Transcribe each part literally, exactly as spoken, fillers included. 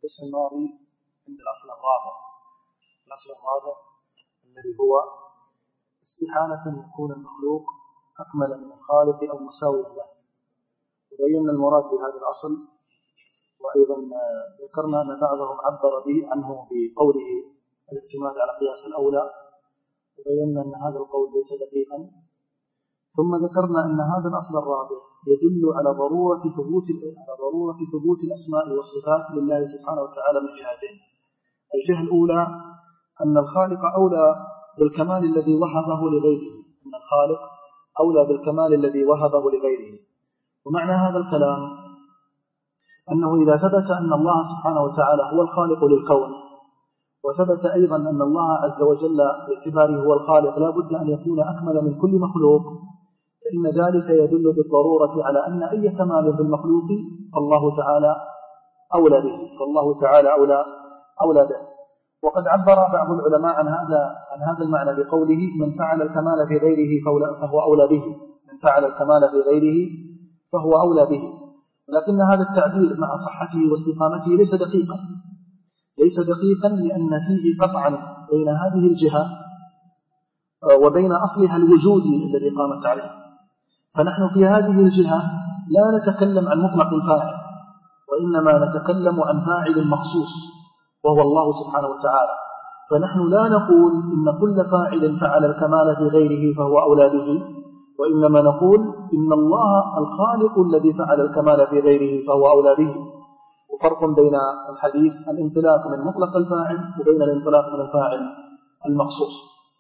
القسم الماضي عند الأصل الرابع. الأصل الرابع الذي هو استحالة يكون المخلوق أكمل من الخالق أو مساويا له. وبينا المراد بهذا الأصل، وأيضا ذكرنا أن بعضهم عبر به عنه بقوله الاعتماد على قياس الأولى، وبينا أن هذا القول ليس دقيقا. ثم ذكرنا أن هذا الأصل الرابع يدل على ضرورة ثبوت على ضرورة ثبوت الأسماء والصفات لله سبحانه وتعالى من جهتين. الجهة الأولى أن الخالق أولى بالكمال الذي وهبه لغيره، أن الخالق أولى بالكمال الذي وهبه لغيره. ومعنى هذا الكلام أنه إذا ثبت أن الله سبحانه وتعالى هو الخالق للكون، وثبت أيضا أن الله عز وجل باعتباره هو الخالق لا بد أن يكون أكمل من كل مخلوق، فإن ذلك يدل بالضرورة على أن أي كمال في المخلوق فالله تعالى أولى به، فالله تعالى أولى أولى به. وقد عبر بعض العلماء عن هذا عن هذا المعنى بقوله من فعل الكمال في غيره فهو أولى به، من فعل الكمال في غيره فهو أولى به. ولكن هذا التعبير مع صحته واستقامته ليس دقيقا، ليس دقيقا لأن فيه قطعا بين هذه الجهة وبين أصلها الوجودي الذي قامت عليه. فنحن في هذه الجهة لا نتكلم عن مطلق الفاعل، وإنما نتكلم عن فاعل مخصوص وهو الله سبحانه وتعالى. فنحن لا نقول إن كل فاعل فعل الكمال في غيره فهو أولى به، وإنما نقول إن الله الخالق الذي فعل الكمال في غيره فهو أولى به. وفرق بين الحديث الانطلاق من مطلق الفاعل وبين الانطلاق من الفاعل المخصوص.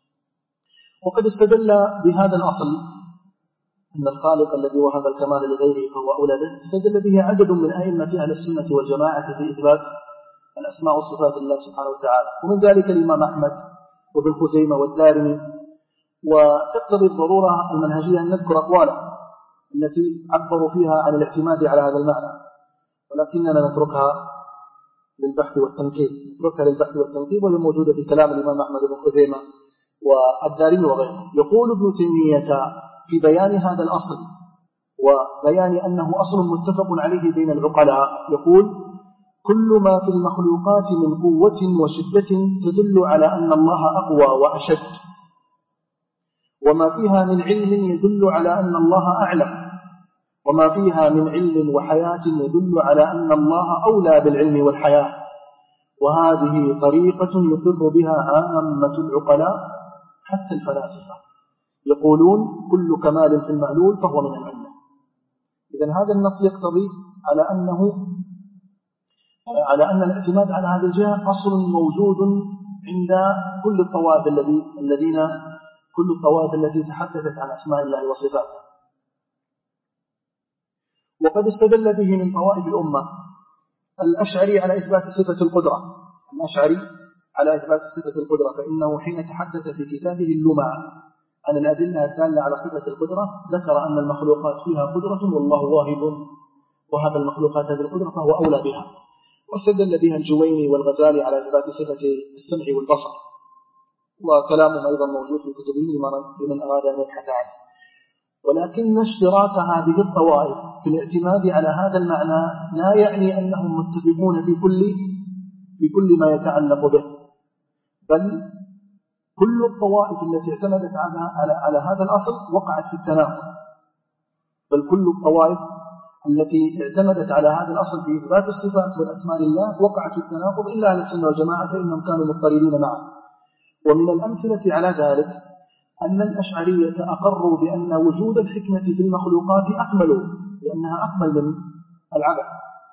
وقد استدل بهذا الأصل أن الخالق الذي وهب الكمال لغيره فهو أولى به، استدل به عدد من أئمة أهل السنة والجماعة في إثبات الأسماء والصفات لله سبحانه وتعالى، ومن ذلك الإمام أحمد وابن خزيمة والدارمي. وتقتضي الضرورة المنهجية أن نذكر أقواله التي عبروا فيها عن الاعتماد على هذا المعنى، ولكننا نتركها للبحث والتنقيب نتركها للبحث والتنقيب وهي موجودة في كلام الإمام أحمد بن خزيمة والدارمي وغيره. يقول ابن تيمية في بيان هذا الأصل وبيان أنه أصل متفق عليه بين العقلاء، يقول كل ما في المخلوقات من قوة وشدة تدل على أن الله أقوى وأشد، وما فيها من علم يدل على أن الله أعلم، وما فيها من علم وحياة يدل على أن الله أولى بالعلم والحياة. وهذه طريقة يقر بها عامة العقلاء حتى الفلاسفة، يقولون كل كمال في المعلول فهو من العلم. إذن هذا النص يقتضي على أنه على أن الاعتماد على هذه الجهة أصل موجود عند كل الطوائف الذي الذين كل الطوائف التي تحدثت عن أسماء الله وصفاته. وقد استدل به من طوائف الأمة الأشعري على إثبات صفة القدرة، الأشعري على إثبات صفة القدرة، فإنه حين تحدث في كتابه اللمع عن الأدلة الدالة على صفة القدرة ذكر أن المخلوقات فيها قدرة والله واهب وهب المخلوقات هذه القدرة فهو أولى بها. واستدل بها الجويني والغزالي على إثبات صفة السمع والبصر، وكلامهم أيضا موجود في كتبهم لمن أراد أن يبحث عنه. ولكن اشتراك هذه الطوائف في الاعتماد على هذا المعنى لا يعني أنهم متفقون في كل في كل ما يتعلق به، بل كل الطوائف التي اعتمدت على على, على هذا الأصل وقعت في التناقض، بل كل الطوائف التي اعتمدت على هذا الأصل في إثبات الصفات والأسماء لله وقعت في التناقض إلا أهل السنة والجماعة فإنهم كانوا مضطردين معه. ومن الأمثلة على ذلك أن الأشعرية أقروا بأن وجود الحكمة في المخلوقات أكمل، لأنها أكمل من العبث،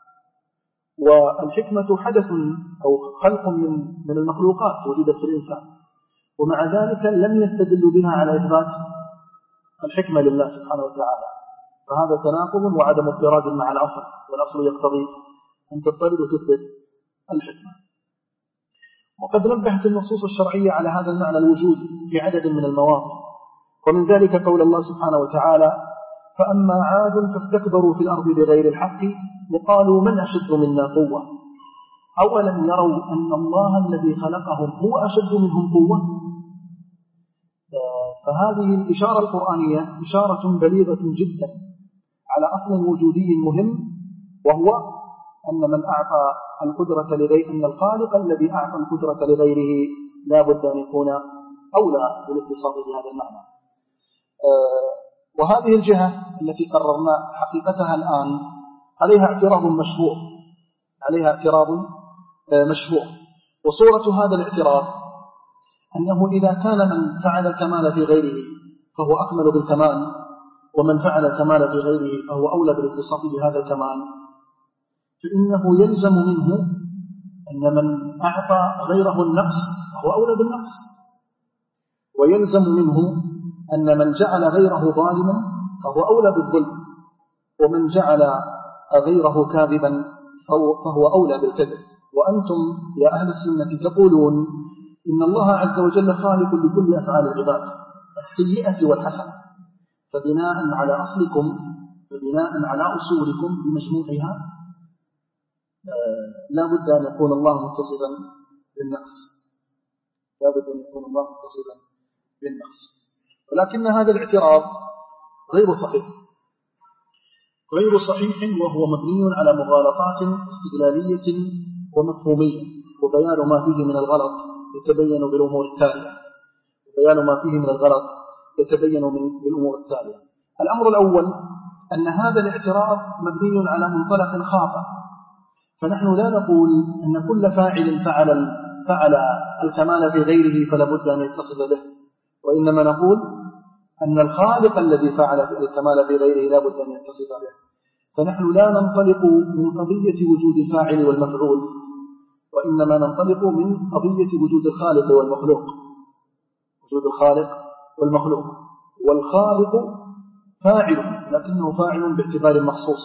والحكمة حدث أو خلق من من المخلوقات وجدت في الإنسان، ومع ذلك لم يستدلوا بها على إثبات الحكمة لله سبحانه وتعالى. فهذا تناقض وعدم اضطراد مع الأصل، والأصل يقتضي أن تضطرد وتثبت الحكمة. وقد نبهت النصوص الشرعية على هذا المعنى الوجودي في عدد من المواضع، ومن ذلك قول الله سبحانه وتعالى فأما عاد فاستكبروا في الأرض بغير الحق وقالوا من أشد منا قوة أولم يروا أن الله الذي خلقهم هو أشد منهم قوة. فهذه الإشارة القرآنية إشارة بليغة جدا على أصل وجودي مهم، وهو أن من أعطى القدرة لغير أن الخالق الذي أعطى القدرة لغيره لا بد أن يكون أولى بالاتصاف بهذا المعنى. أه وهذه الجهة التي قررنا حقيقتها الآن عليها اعتراض مشهور عليها اعتراض مشهور وصورة هذا الاعتراض أنه إذا كان من فعل الكمال في غيره فهو أكمل بالكمال، ومن فعل الكمال في غيره فهو أولى بالاتصاف بهذا الكمال، فإنه يلزم منه أن من أعطى غيره النقص فهو أولى بالنقص، ويلزم منه أن من جعل غيره ظالما فهو أولى بالظلم، ومن جعل غيره كاذبا فهو أولى بالكذب. وأنتم يا أهل السنة تقولون إن الله عز وجل خالق لكل أفعال العباد السيئة والحسنة، فبناء على أصلكم فبناء على أصولكم بمجموعها لا بد أن يكون الله متصفا بالنقص لا بد أن يكون الله متصفا بالنقص ولكن هذا الاعتراض غير صحيح غير صحيح وهو مبني على مغالطات استدلالية ومفهومية، وبيان ما فيه من الغلط يتبين بالأمور التالية وبيان ما فيه من الغلط يتبين بالأمور التالية. الأمر الأول أن هذا الاعتراض مبني على منطلق خاطئ، فنحن لا نقول أن كل فاعل فعل فعل الكمال في غيره فلا بد أن يتصف به، وإنما نقول أن الخالق الذي فعل الكمال في غيره لا بد أن يتصف به. فنحن لا ننطلق من قضية وجود الفاعل والمفعول، وإنما ننطلق من قضية وجود الخالق والمخلوق وجود الخالق والمخلوق والخالق فاعل لكنه فاعل باعتبار مخصوص،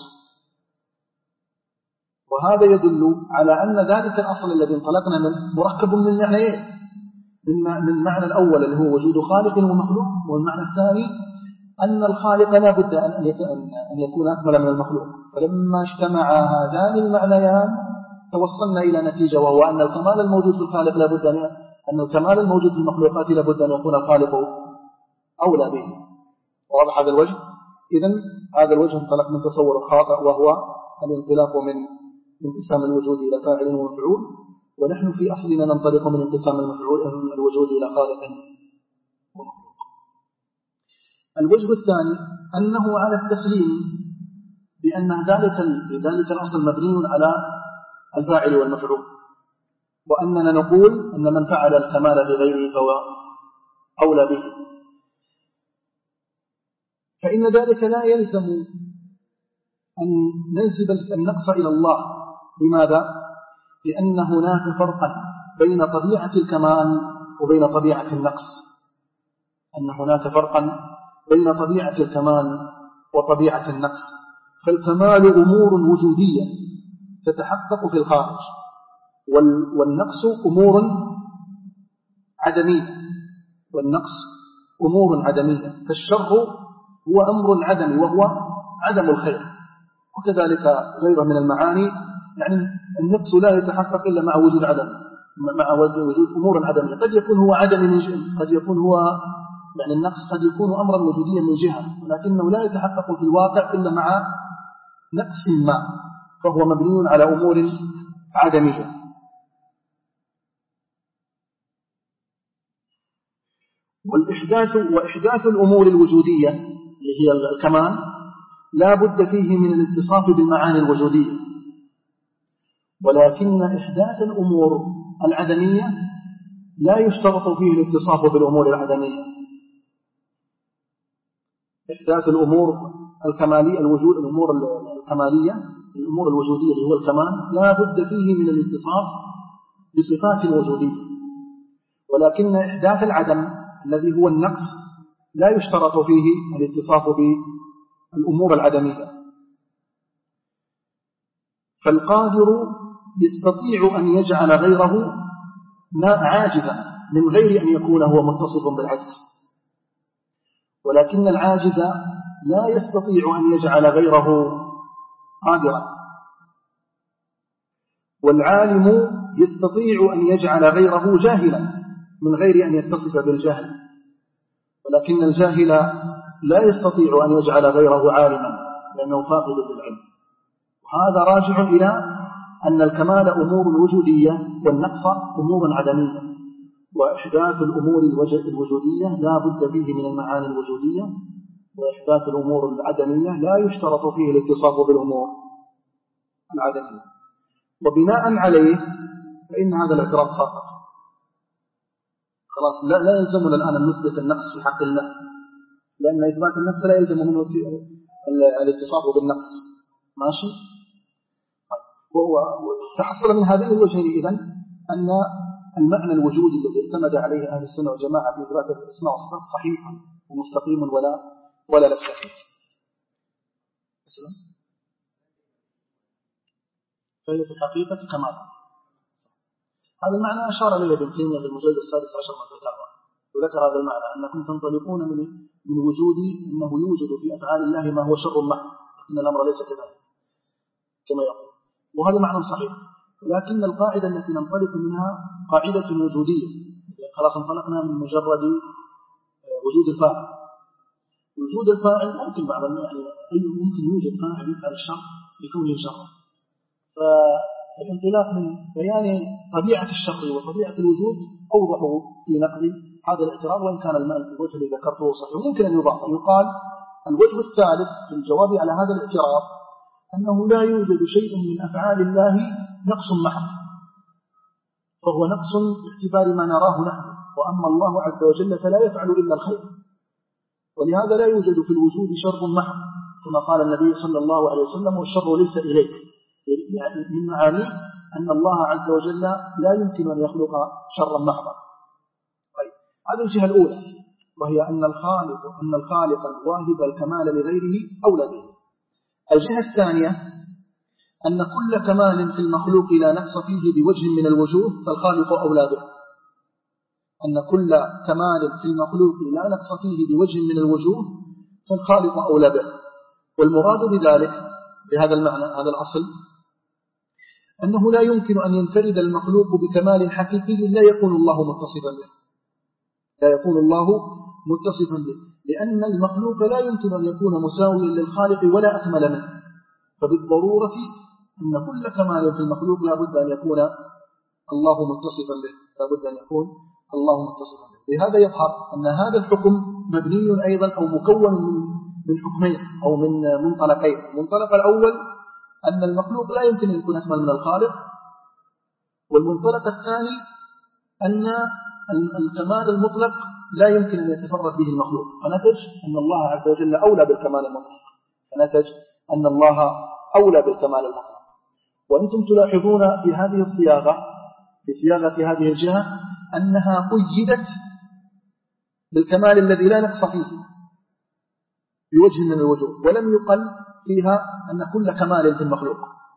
وهذا يدل على أن ذلك الأصل الذي انطلقنا منه مركب من معنيين، من معنى الأول اللي هو وجود خالق ومخلوق، والمعنى الثاني أن الخالق لا بد أن يكون أكمل من المخلوق. فلما اجتمع هذان المعنيان توصلنا إلى نتيجة، وهو أن الكمال الموجود في الخالق لا بد أن الكمال الموجود في المخلوقات لا بد أن يكون الخالق أولى به. واضح هذا الوجه؟ إذن هذا الوجه انطلق من تصور خاطئ، وهو الانطلاق من انقسام الوجود إلى فاعل ومفعول، ونحن في أصلنا ننطلق من انقسام الوجود إلى خالق ومخلوق. الوجه الثاني أنه على التسليم بأن ذلك ذلك الأصل مبني على الفاعل والمفعول، وأننا نقول أن من فعل الكمال بغيره فهو أولى به، فإن ذلك لا يلزم أن ننسب النقص إلى الله. لماذا؟ لأن هناك فرقا بين طبيعة الكمال وبين طبيعة النقص أن هناك فرقا بين طبيعة الكمال وطبيعة النقص. فالكمال أمور وجودية تتحقق في الخارج، والنقص أمور عدمية والنقص أمور عدمية فالشر هو أمر عدمي وهو عدم الخير، وكذلك غيره من المعاني. يعني النقص لا يتحقق إلا مع وجود عدم مع وجود أمور عدمية. قد يكون هو عدمي من جهة، قد يكون هو يعني النقص قد يكون أمرا وجوديا من جهة، ولكنه لا يتحقق في الواقع إلا مع نقص ما، فهو مبني على أمور عدمية. والإحداث وإحداث الأمور الوجودية اللي هي الكمال لا بد فيه من الاتصاف بالمعاني الوجودية، ولكن إحداث الأمور العدمية لا يشترط فيه الاتصاف بالأمور العدمية. إحداث الأمور الكمالية الوجود الأمور الكمالية الأمور الوجودية اللي هو الكمال لا بد فيه من الاتصاف بصفات الوجودية، ولكن إحداث العدم الذي هو النقص لا يشترط فيه الاتصاف بالأمور العدمية. فالقادر يستطيع أن يجعل غيره عاجزا من غير أن يكون هو متصف بالعجز، ولكن العاجز لا يستطيع أن يجعل غيره قادرا، والعالم يستطيع أن يجعل غيره جاهلا من غير أن يتصف بالجهل، ولكن الجاهل لا يستطيع أن يجعل غيره عالما لأنه فاقد للعلم. وهذا راجع إلى أن الكمال أمور وجودية والنقص أمور عدمية، وإحداث الأمور الوجودية لا بد فيه من المعاني الوجودية، وإحداث الأمور العدمية لا يشترط فيه الاتصاف بالأمور العدمية. وبناء عليه فإن هذا الاعتراض ساقط. خلاص لا, لا يلزمنا الآن أن نثبت النقص في حق الله، لأن إثبات النقص لا يلزم منه الاتصاف بالنقص. ماشي؟ وتحصل من هذين الوجهين إذن أن المعنى الوجودي الذي اعتمد عليه أهل السنة والجماعة في إثبات الأسماء والصفات صحيح ومستقيم ولا ولا لبس فيه. فهي في الحقيقة كمال. هذا المعنى أشار إليه ابن تيمية في المجلد السادس عشر من الفتاوى، وذكر هذا المعنى أنكم تنطلقون من من وجود أنه يوجد في أفعال الله ما هو شر محض، إن الأمر ليس كذلك كما يقول، وهذا معنى صحيح. لكن القاعدة التي ننطلق منها قاعدة وجودية، خلاص انطلقنا من مجرد وجود الفاعل. وجود الفاعل ممكن بعض يعني ممكن يوجد فاعل يفعل الشر بكونه شرا، فالانطلاق من بيان طبيعة الشر وطبيعة الوجود أوضح في نقد هذا الاعتراض، وإن كان الوجه الذي ذكرته صحيح. وممكن أن يضاف يقال الوجه الثالث في الجواب على هذا الاعتراض أنه لا يوجد شيء من أفعال الله نقص محض، فهو نقص باعتبار ما نراه نحن، وأما الله عز وجل فلا يفعل إلا الخير، ولهذا لا يوجد في الوجود شر محض، كما قال النبي صلى الله عليه وسلم والشر ليس إليك. يعني من معانيه أن الله عز وجل لا يمكن أن يخلق شرا محضا. طيب هذه الجهة الأولى، وهي أن الخالق أن الخالق الواهب الكمال لغيره أولى به. الجهة الثانية أن كل كمال في المخلوق لا نقص فيه بوجه من الوجوه فالخالق أولى به. أن كل كمال في المخلوق لا نقص فيه بوجه من الوجوه فالخالق أولى به. والمراد بذلك بهذا المعنى هذا الأصل أنه لا يمكن أن ينفرد المخلوق بكمال حقيقي لا يكون الله متصفا به لا يكون الله متصفا به لأن المخلوق لا يمكن أن يكون مساويا للخالق ولا أكمل منه، فبالضرورة أن كل كمال في المخلوق لا بد أن يكون الله متصفا به لا بد أن يكون الله متصفا به. لهذا يظهر أن هذا الحكم مبني أيضا أو مكون من من حكمين أو من منطلقين. المنطلق الأول أن المخلوق لا يمكن أن يكون أكمل من الخالق، والمنطلق الثاني أن الكمال المطلق لا يمكن أن يتفرد به المخلوق، فنتج أن الله عز وجل أولى بالكمال المطلق فنتج أن الله أولى بالكمال المطلق. وأنتم تلاحظون في هذه الصياغة في صياغة هذه الجهة أنها قيدت بالكمال الذي لا نقص فيه بوجه من الوجوه، ولم يقل فيها أن كل كمال في المخلوق،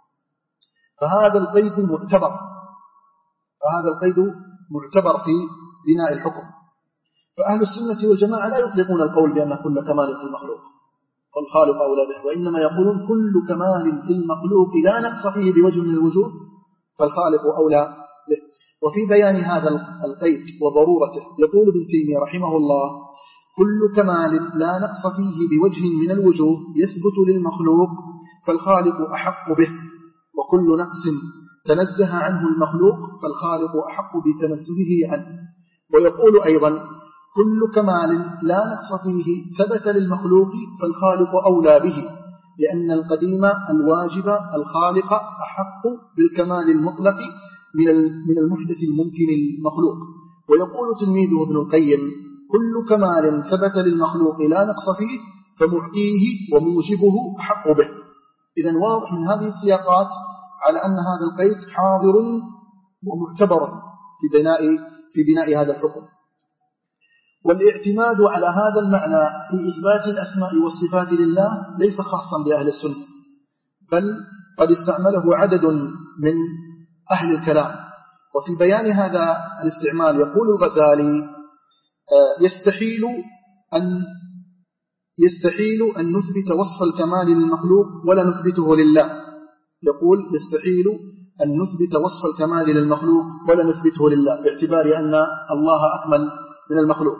فهذا القيد معتبر فهذا القيد معتبر في بناء الحكم. فأهل السنة والجماعة لا يطلقون القول بأن كل كمال في المخلوق والخالق أولى به، وإنما يقولون كل كمال في المخلوق لا نقص فيه بوجه من الوجوه فالخالق أولى به. وفي بيان هذا القيد وضرورته يقول ابن تيمية رحمه الله: كل كمال لا نقص فيه بوجه من الوجوه يثبت للمخلوق فالخالق أحق به، وكل نقص تنزه عنه المخلوق فالخالق أحق بتنزهه عنه. ويقول أيضا: كل كمال لا نقص فيه ثبت للمخلوق فالخالق أولى به، لأن القديم الواجب الخالق أحق بالكمال المطلق من المحدث الممكن المخلوق. ويقول تلميذه ابن القيم: كل كمال ثبت للمخلوق لا نقص فيه فمعطيه وموجبه أحق به. إذن واضح من هذه السياقات على أن هذا القيد حاضر ومعتبر في بناء في بناء هذا الحكم. والاعتماد على هذا المعنى في إثبات الأسماء والصفات لله ليس خاصا بأهل السنة، بل قد استعمله عدد من أهل الكلام. وفي بيان هذا الاستعمال يقول الغزالي: يستحيل أن يستحيل أن نثبت وصف الكمال للمخلوق ولا نثبته لله. يقول: يستحيل أن نثبت وصف الكمال للمخلوق ولا نثبته لله، باعتبار أن الله أكمل من المخلوق.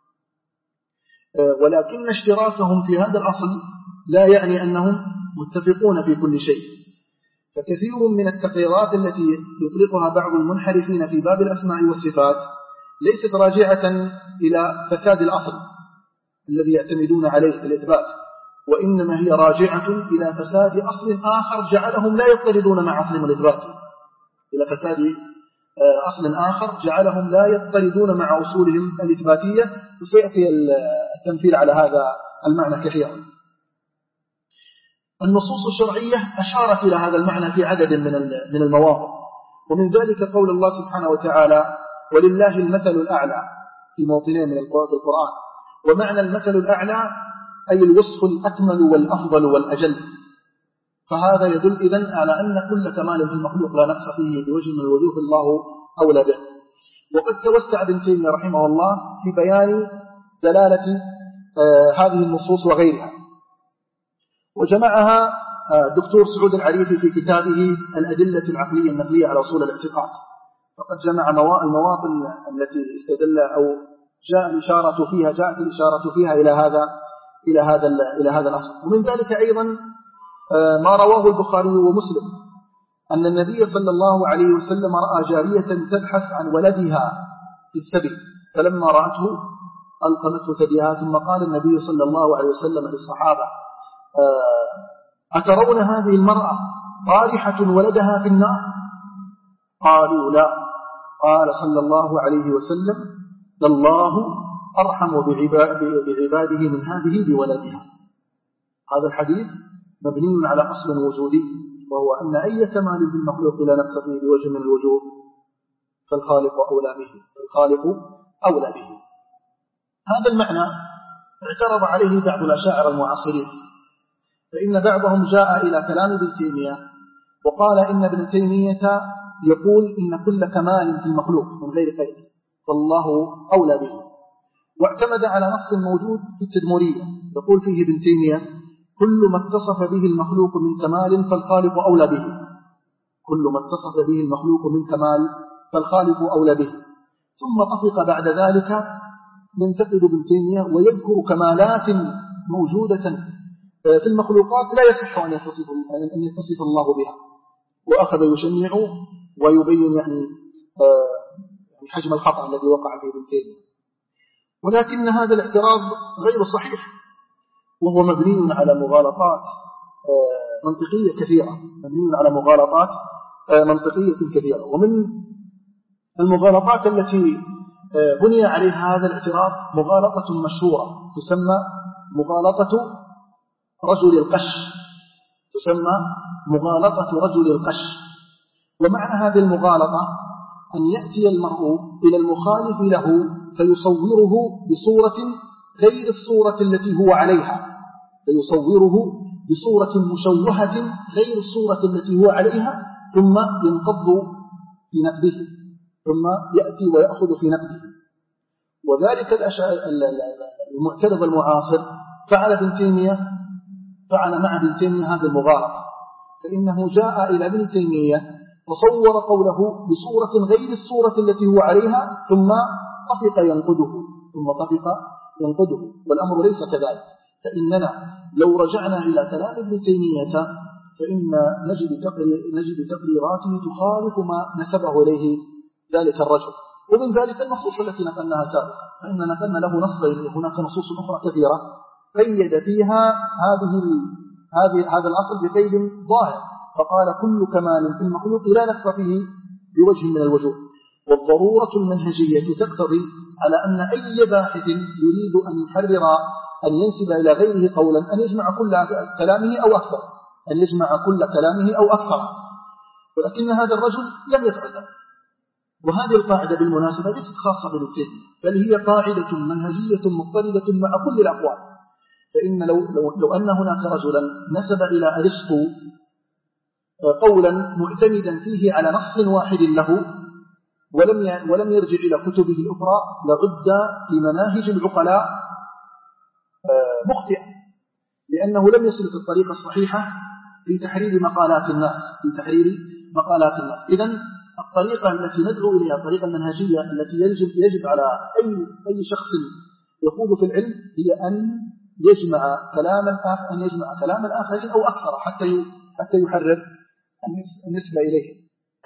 ولكن اشتراكهم في هذا الأصل لا يعني أنهم متفقون في كل شيء، فكثير من التقريرات التي يطلقها بعض المنحرفين في باب الأسماء والصفات ليست راجعة إلى فساد الأصل الذي يعتمدون عليه في الإثبات، وإنما هي راجعة إلى فساد أصل آخر جعلهم لا يضطردون مع أصل الإثبات، إلى فساد أصل آخر جعلهم لا يضطردون مع أصولهم الإثباتية، وسيأتي التمثيل على هذا المعنى كثيرا. النصوص الشرعية أشارت إلى هذا المعنى في عدد من المواضع، ومن ذلك قول الله سبحانه وتعالى: ولله المثل الأعلى، في موطنين من القرآن. ومعنى المثل الأعلى أي الوصف الأكمل والأفضل والأجل، فهذا يدل إذن على أن كل كمال في المخلوق لا نقص فيه بوجه من الوجوه الله أولى به. وقد توسع ابن تيمية رحمه الله في بيان دلالة آه هذه النصوص وغيرها، وجمعها الدكتور آه سعود العريفي في كتابه الأدلة العقلية النقلية على أصول الاعتقاد، فقد جمع المواطن التي استدل أو جاء الإشارة فيها جاءت الإشارة فيها إلى هذا إلى هذا إلى هذا الأصل. ومن ذلك أيضا ما رواه البخاري ومسلم أن النبي صلى الله عليه وسلم رأى جارية تبحث عن ولدها في السبيل، فلما رأته ألقمته ثديها، ثم قال النبي صلى الله عليه وسلم للصحابة: أترون هذه المرأة طارحة ولدها في النار؟ قالوا: لا. قال صلى الله عليه وسلم: الله أرحم بعباده من هذه بولدها. هذا الحديث مبني على أصل وجودي، وهو أن أي كمال في المخلوق لا نقص فيه بوجه من الوجوه فالخالق أولى به فالخالق أولى به. هذا المعنى اعترض عليه بعض الأشاعرة المعاصرين، فإن بعضهم جاء إلى كلام ابن تيمية وقال إن ابن تيمية يقول إن كل كمال في المخلوق من غير قيد فالله أولى به، واعتمد على نص موجود في التدمرية يقول فيه ابن تيمية: كل ما اتصف به المخلوق من كمال فالخالق أولى به. كل ما اتصف به المخلوق من كمال فالخالق أولى به. ثم طفق بعد ذلك ينتقد ابن تيمية ويذكر كمالات موجودة في المخلوقات لا يصح أن يتصف, أن يتصف الله بها، وأخذ يشنع ويبين يعني حجم الخطأ الذي وقع فيه ابن تيمية. ولكن هذا الاعتراض غير صحيح، وهو مبني على مغالطات منطقية كثيرة مبني على مغالطات منطقية كثيرة. ومن المغالطات التي بني عليها هذا الاعتراض مغالطة مشهورة تسمى مغالطة رجل القش تسمى مغالطة رجل القش. ومعنى هذه المغالطة أن يأتي المرء إلى المخالف له فيصوره بصورة غير الصورة التي هو عليها، فيصوره بصورة مشوهة غير الصورة التي هو عليها، ثم ينقض في نقده، ثم يأتي ويأخذ في نقده. وذلك المعترض المعاصر فعل ابن تيمية فعل مع ابن تيمية هذا المغالطة، فإنه جاء إلى ابن تيمية فصور قوله بصورة غير الصورة التي هو عليها، ثم طفق ينقده ثم طفق ينقده والأمر ليس كذلك. فإننا لو رجعنا إلى كلام ابن تيمية فإن نجد نجد تقريراته تخالف ما نسبه إليه ذلك الرجل. ومن ذلك النصوص التي نقلناها سابقا، فإن نقلنا له نصين، هناك نصوص أخرى كثيرة قيد فيها هذه هذه هذا الأصل بقيد ظاهر، فقال: كل كمال في المخلوق لا نقص فيه بوجه من الوجوه. والضرورة المنهجية تقتضي على أن أي باحث يريد أن يحرر أن ينسب إلى غيره قولا أن يجمع كل كلامه أو أكثر أن يجمع كل كلامه أو أكثر ولكن هذا الرجل لم يفعل ذلك. وهذه القاعدة بالمناسبة ليست خاصة بابن تيمية، بل هي قاعدة منهجية مضطردة مع كل الأقوال. فإن لو, لو, لو أن هناك رجلا نسب إلى أرسطو قولا معتمدا فيه على نص واحد له ولم ولم يرجع إلى كتبه الأخرى لعد في مناهج العقلاء مخطئ، لأنه لم يسلك الطريقة الصحيحة في تحرير مقالات الناس في تحرير مقالات الناس. إذن الطريقة التي ندعو إليها الطريقة المنهجية التي يجب يجب على أي أي شخص يخوض في العلم هي أن يجمع كلام الآخر أن يجمع كلام الآخرين أو أكثر حتى حتى يحرر النسبة إليه.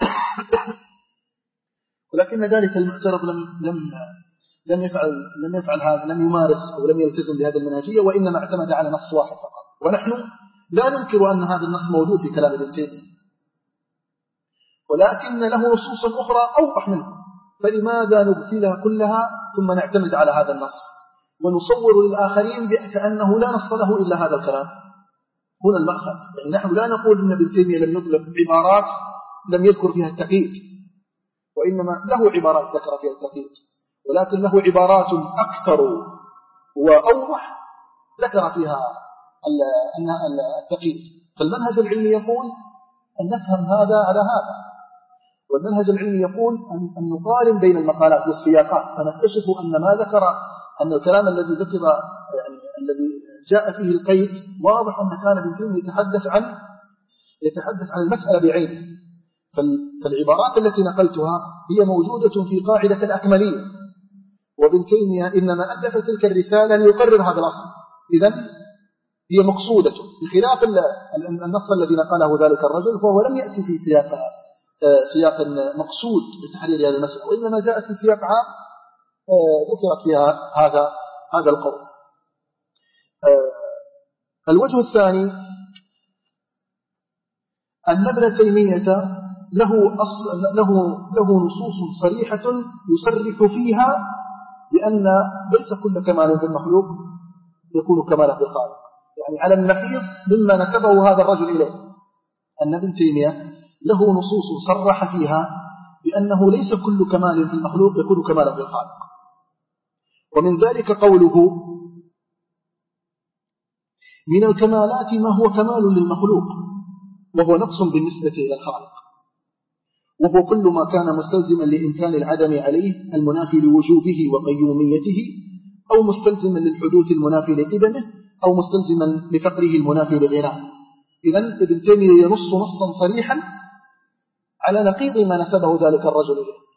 ولكن ذلك المعترض لم لم لم يفعل لم يفعل هذا، لم يمارس ولم يلتزم بهذه المنهجية، وإنما اعتمد على نص واحد فقط. ونحن لا ننكر أن هذا النص موجود في كلام ابن تيمية، ولكن له نصوص أخرى أوضح منه، فلماذا نغفلها كلها ثم نعتمد على هذا النص ونصور للآخرين كأنه لا نص له إلا هذا الكلام؟ هنا المأخذ. يعني نحن لا نقول أن ابن تيمية لم يطلق عبارات لم يذكر فيها التقييد، وإنما له عبارات ذكر فيها التقييد، ولكن له عبارات أكثر وأوضح ذكر فيها التقييد. فالمنهج العلمي يقول أن نفهم هذا على هذا، والمنهج العلمي يقول أن نقارن بين المقالات والسياقات، فنكتشف أن ما ذكر أن الكلام الذي ذكر يعني الذي جاء فيه القيد واضح أن كان ابن تيمية يتحدث عن يتحدث عن المسألة بعينها. فالعبارات التي نقلتها هي موجودة في قاعدة الأكملية، وابن تيمية إنما ألف تلك الرسالة ليقرر هذا الأصل، إذن هي مقصودة، بخلاف النص الذي نقله ذلك الرجل، فهو لم يأتي في سياق سياق مقصود لتحرير هذه المسألة، وإنما جاء في سياق عام ذكرت فيها هذا هذا القول. الوجه الثاني أن ابن تيمية له أصل له له نصوص صريحة يصرح فيها بأن ليس كل كمال في المخلوق يكون كمالا في الخالق، يعني على النقيض مما نسبه هذا الرجل إليه، أن ابن تيمية له نصوص صرح فيها بأنه ليس كل كمال في المخلوق يكون كمالا في الخالق. ومن ذلك قوله: من الكمالات ما هو كمال للمخلوق وهو نقص بالنسبة إلى الخالق، وهو كل ما كان مستلزما لإمكان العدم عليه المنافي لوجوبه وقيوميته، أو مستلزما للحدوث المنافي لقدمه، أو مستلزما لفقره المنافي لغناه. إذن ابن تيمية ينص نصا صريحا على نقيض ما نسبه ذلك الرجل إليه.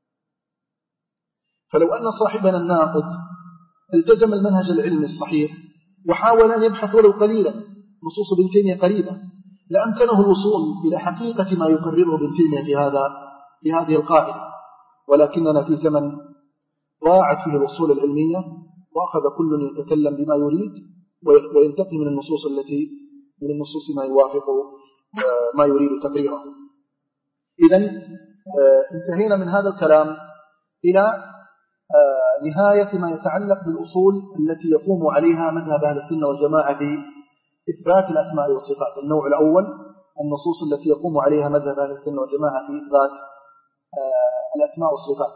فلو أن صاحبنا الناقد التزم المنهج العلمي الصحيح وحاول أن يبحث ولو قليلا نصوص ابن تيمية قريبة، لأمكنه الوصول إلى حقيقة ما يقرره ابن تيمية في هذا في هذه القاعدة. ولكننا في زمن ضاعت فيه الوصول العلمية، وأخذ كل يتكلم بما يريد وينتقي من النصوص التي من النصوص ما يوافق ما يريد تقريره. إذن انتهينا من هذا الكلام إلى نهاية ما يتعلق بالأصول التي يقوم عليها مذهب أهل السنة والجماعة في إثبات الأسماء والصفات. النوع الأول النصوص التي يقوم عليها مذهب أهل السنة والجماعة في إثبات الأسماء والصفات.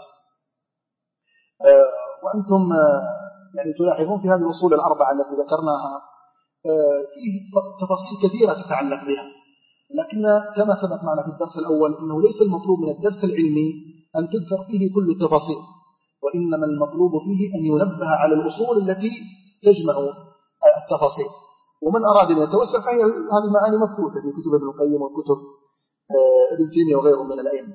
وأنتم يعني تلاحظون في هذه الأصول الأربعة التي ذكرناها فيه تفاصيل كثيرة تتعلق بها، لكن كما سبق معنا في الدرس الأول أنه ليس المطلوب من الدرس العلمي أن تذكر فيه كل التفاصيل، وإنما المطلوب فيه أن ينبه على الأصول التي تجمع التفاصيل. ومن أراد أن يتوسع فهي هذه المعاني مبثوثة في كتب ابن القيم وكتب ابن تيمية وغيره من الأئمة.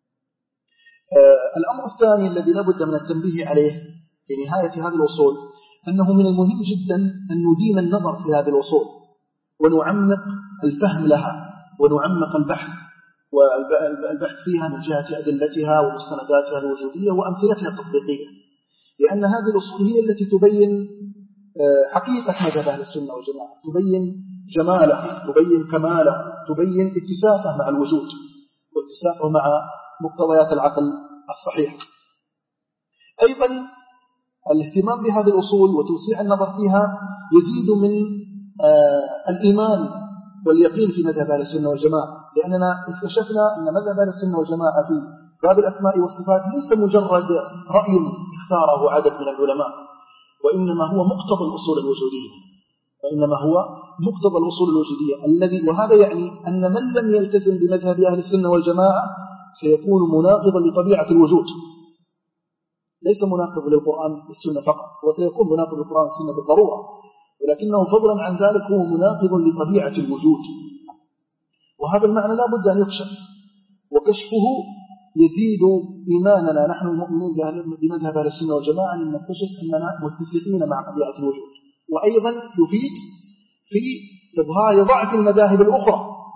الأمر الثاني الذي لا بد من التنبيه عليه في نهاية هذه الأصول أنه من المهم جدا أن نديم النظر في هذه الأصول ونعمق الفهم لها ونعمق البحث والبحث فيها من جهة أدلتها ومستنداتها الوجودية وأمثلتها التطبيقية، لأن هذه الأصول هي التي تبين حقيقة مذهب أهل السنة والجماعة، تبين جماله، تبين كماله، تبين اتساقه مع الوجود واتساقه مع مقتضيات العقل الصحيح. أيضا الاهتمام بهذه الأصول وتوسيع النظر فيها يزيد من الإيمان واليقين في مذهب أهل السنة والجماعة، لأننا اكتشفنا أن مذهب أهل السنة والجماعة في باب الأسماء والصفات ليس مجرد رأي اختاره عدد من العلماء، وإنما هو مقتضى الأصول الوجودية وإنما هو مقتضى الأصول الوجودية الذي وهذا يعني أن من لم يلتزم بمذهب أهل السنة والجماعة سيكون مناقضا لطبيعة الوجود، ليس مناقض للقرآن والسنة فقط، وسيكون مناقض للقرآن والسنة بالضرورة، ولكنه فضلا عن ذلك هو مناقض لطبيعة الوجود. وهذا المعنى لا بد أن يكشف، وكشفه يزيد إيماننا نحن المؤمنين بمذهب أهل السنة والجماعة أن نكتشف أننا متسقين مع طبيعة الوجود. وأيضا يفيد في إظهار ضعف المذاهب الأخرى،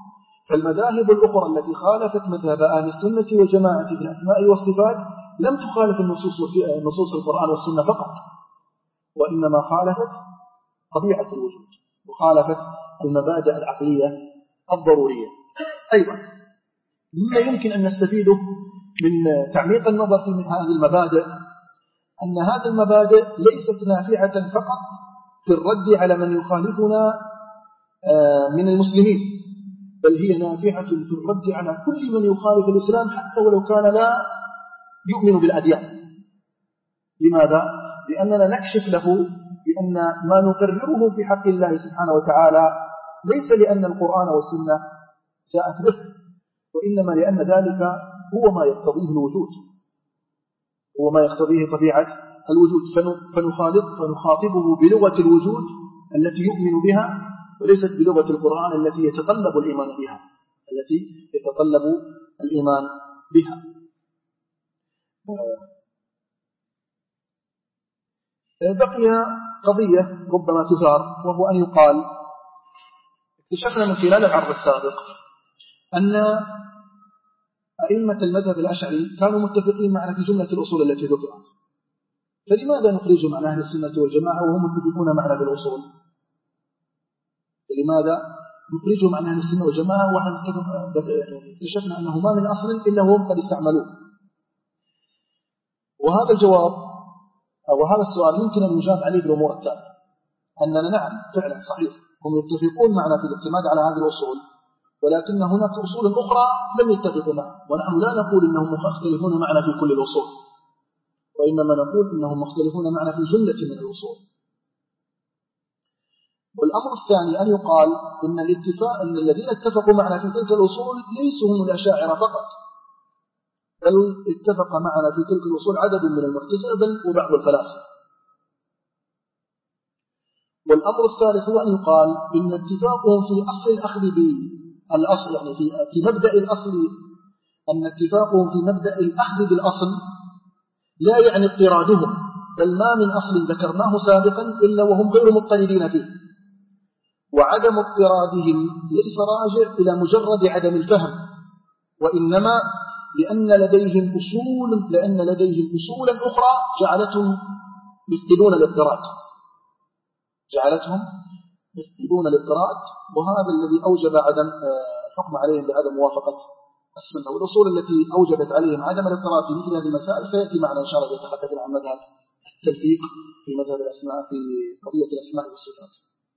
فالمذاهب الأخرى التي خالفت مذهب أهل السنة والجماعة في الأسماء والصفات لم تخالف النصوص نصوص القرآن والسنة فقط، وإنما خالفت طبيعة الوجود وخالفت المبادئ العقلية الضرورية. أيضا مما يمكن أن نستفيده من تعميق النظر في هذه المبادئ أن هذه المبادئ ليست نافعة فقط في الرد على من يخالفنا من المسلمين، بل هي نافعة في الرد على كل من يخالف الإسلام حتى ولو كان لا يؤمن بالأديان. لماذا؟ لأننا نكشف له بأن ما نقرره في حق الله سبحانه وتعالى ليس لأن القرآن والسنة جاءت به، وإنما لأن ذلك هو ما يقتضيه الوجود، هو ما يقتضيه طبيعة الوجود، فنخالط فنخاطبه بلغة الوجود التي يؤمن بها وليست بلغة القرآن التي يتطلب الإيمان بها التي يتطلب الإيمان بها. بقي قضية ربما تثار، وهو أن يقال اكتشفنا من خلال العرض السابق أن أئمة المذهب الأشعري كانوا متفقين معنا في جملة الأصول التي ذكرت، فلماذا نخرجهم عن أهل السنة والجماعة وهم متفقون معنا بالأصول؟ فلماذا نخرجهم عن أهل السنة والجماعة ونحن اكتشفنا أنه ما من أصل إلا هم قد استعملوه؟ وهذا الجواب أو هذا السؤال يمكن أن يجاب عليه بالأمور التالية: أننا نعم فعلا صحيح هم يتفقون معنا في الاعتماد على هذه الأصول، ولكن هناك أصول أخرى لم يتفقوا معنا، ونحن لا نقول إنهم مختلفون معنا في كل الأصول، وإنما نقول إنهم مختلفون معنا في جملة من الأصول. والأمر الثاني أن يقال إن الاتفاق أن الذين اتفقوا معنا في تلك الأصول ليسوا هم الأشاعرة فقط، بل اتفق معنا في تلك الأصول عدد من المعتزلة بل وبعض الفلاسفة. والأمر الثالث هو أن يقال إن اتفاقهم في أصل الأخذ بالأصل، يعني في في مبدأ الأصل، أن اتفاقهم في مبدأ الأخذ بالأصل لا يعني اضطرادهم، بل ما من أصل ذكرناه سابقا إلا وهم غير مضطردين فيه، وعدم اضطرادهم ليس راجع إلى مجرد عدم الفهم، وإنما لأن لديهم أصول لأن لديهم أصولا أخرى جعلتهم يفقدون الاضطراد جعلتهم يفقدون الاضطراد وهذا الذي أوجب عدم الحكم عليهم بعدم موافقة السنة. والأصول التي أوجبت عليهم عدم الاضطراد في مثل هذه المسائل سيأتي معنا إن شاء الله يتحدث عن مذهب التلفيق في مذهب الأسماء في قضية الأسماء والصفات.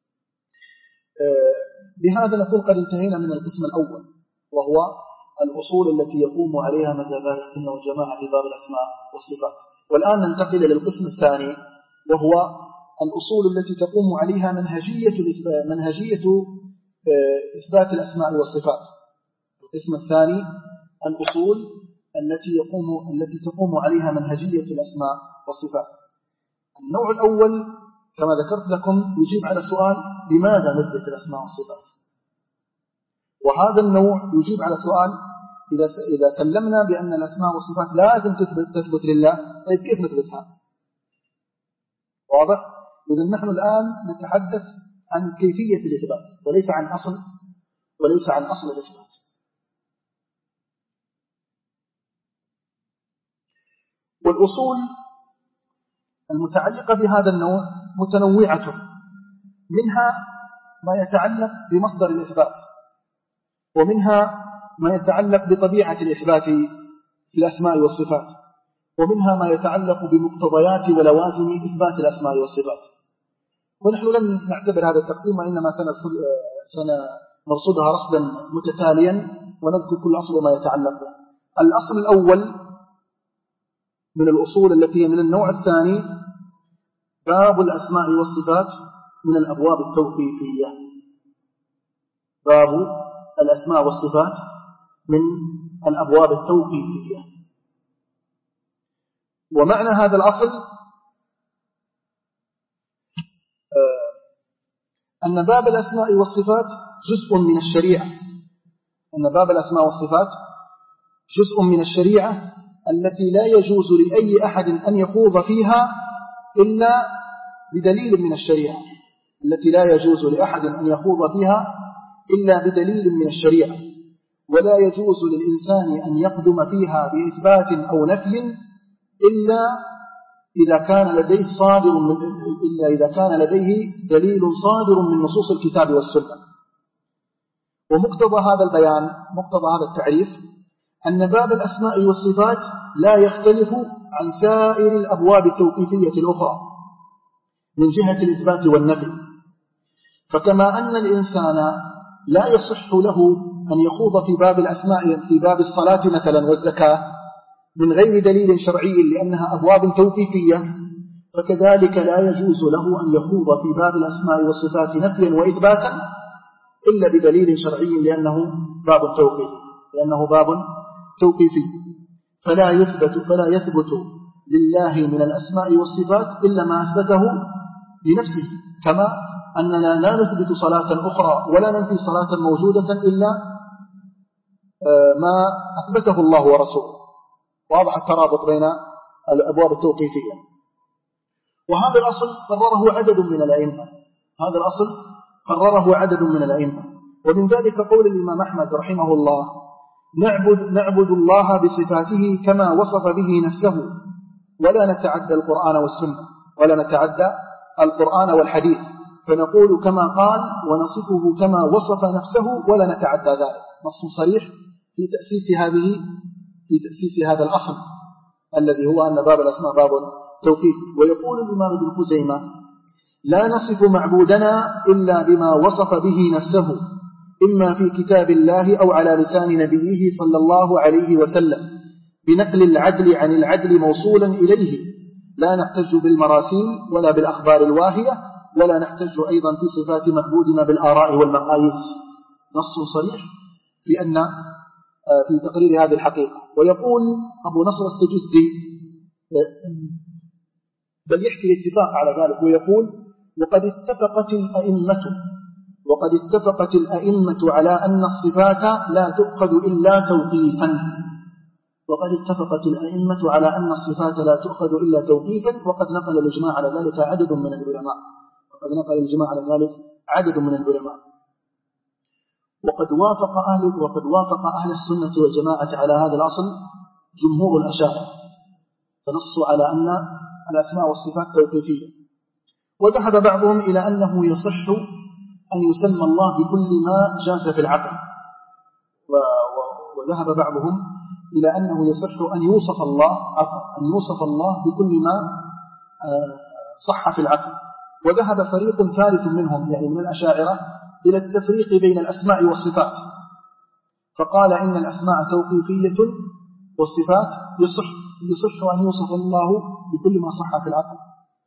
بهذا نكون قد انتهينا من القسم الأول، وهو الأصول التي يقوم عليها مذهب أهل السنة والجماعة في باب الأسماء والصفات. والآن ننتقل للقسم الثاني، وهو الأصول التي تقوم عليها منهجية منهجية إثبات الأسماء والصفات. القسم الثاني الأصول التي يقوم التي تقوم عليها منهجية الأسماء والصفات. النوع الأول كما ذكرت لكم يجيب على سؤال لماذا نثبت الأسماء والصفات، وهذا النوع يجيب على سؤال إذا إذا سلمنا بأن الأسماء والصفات لازم تثبت تثبت لله، طيب كيف نثبتها؟ واضح؟ إذا نحن الآن نتحدث عن كيفية الإثبات وليس عن أصل وليس عن أصل الإثبات. والأصول المتعلقة بهذا النوع متنوعة، منها ما يتعلق بمصدر الإثبات، ومنها ما يتعلق بطبيعة الإثبات في الأسماء والصفات، ومنها ما يتعلق بمقتضيات ولوازم إثبات الأسماء والصفات. ونحن لن نعتبر هذا التقسيم، وإنما سنرصدها رصدا متتاليا ونذكر كل أصل وما يتعلق به. الأصل الأول من الأصول التي هي من النوع الثاني باب الأسماء والصفات من الأبواب التوقيفية. باب الأسماء والصفات من الأبواب التوقيفية. ومعنى هذا الأصل أن باب الأسماء والصفات جزء من الشريعة أن باب الأسماء والصفات جزء من الشريعة التي لا يجوز لأي أحد أن يخوض فيها إلا بدليل من الشريعة التي لا يجوز لأحد أن يخوض فيها إلا بدليل من الشريعة ولا يجوز للإنسان أن يقدم فيها بإثبات أو نفي إلا إذا كان لديه صادر من إلا إذا كان لديه دليل صادر من نصوص الكتاب والسنة. ومقتضى هذا البيان، مقتضى هذا التعريف، أن باب الأسماء والصفات لا يختلف عن سائر الأبواب التوقيفية الأخرى من جهة الإثبات والنفي. فكما أن الإنسان لا يصح له أن يخوض في باب الأسماء في باب الصلاة مثلا والزكاة من غير دليل شرعي لأنها أبواب توقيفية، فكذلك لا يجوز له أن يخوض في باب الأسماء والصفات نفيا وإثباتا إلا بدليل شرعي لأنه باب توقيفي لأنه باب توقيفي فلا يثبت فلا يثبت لله من الأسماء والصفات إلا ما أثبته لنفسه، كما أننا لا نثبت صلاة أخرى ولا ننفي صلاة موجودة إلا ما أثبته الله ورسوله. واضح الترابط بين الأبواب التوقيفية. وهذا الأصل قرره عدد من الأئمة هذا الأصل قرره عدد من الأئمة ومن ذلك قول الإمام أحمد رحمه الله: نعبد, نعبد الله بصفاته كما وصف به نفسه ولا نتعدى القرآن والسنة ولا نتعدى القرآن والحديث، فنقول كما قال ونصفه كما وصف نفسه ولا نتعدى ذلك. نص صريح في تأسيس هذه في تأسيس هذا الأصل الذي هو أن باب الأسماء باب توقيفي. ويقول الإمام ابن خزيمة: لا نصف معبودنا إلا بما وصف به نفسه إما في كتاب الله أو على لسان نبيه صلى الله عليه وسلم بنقل العدل عن العدل موصولا إليه، لا نحتج بالمراسيل ولا بالأخبار الواهية ولا نحتج أيضا في صفات معبودنا بالآراء والمقاييس. نص صريح في أن في تقرير هذه الحقيقة. ويقول أبو نصر السجزي بل يحكي الاتفاق على ذلك ويقول: وقد اتفقت الأئمة وقد اتفقت الأئمة على أن الصفات لا تؤخذ إلا توقيفا وقد اتفقت الأئمة على أن الصفات لا تؤخذ إلا توقيفا وقد نقل الإجماع على ذلك عدد من العلماء وقد نقل الإجماع على ذلك عدد من العلماء وقد وافق أهل وقد وافق أهل السنة والجماعة على هذا الأصل جمهور الأشاعرة، فنصوا على أن الأسماء والصفات توقيفية. وذهب بعضهم إلى أنه يصح أن يسمى الله بكل ما جاز في العقل، وذهب بعضهم إلى أنه يصح أن يوصف الله أن يوصف الله بكل ما صح في العقل. وذهب فريق ثالث منهم يعني من الأشاعرة إلى التفريق بين الأسماء والصفات، فقال إن الأسماء توقيفية والصفات يصح يصح أن يوصف الله بكل ما صح في العقل.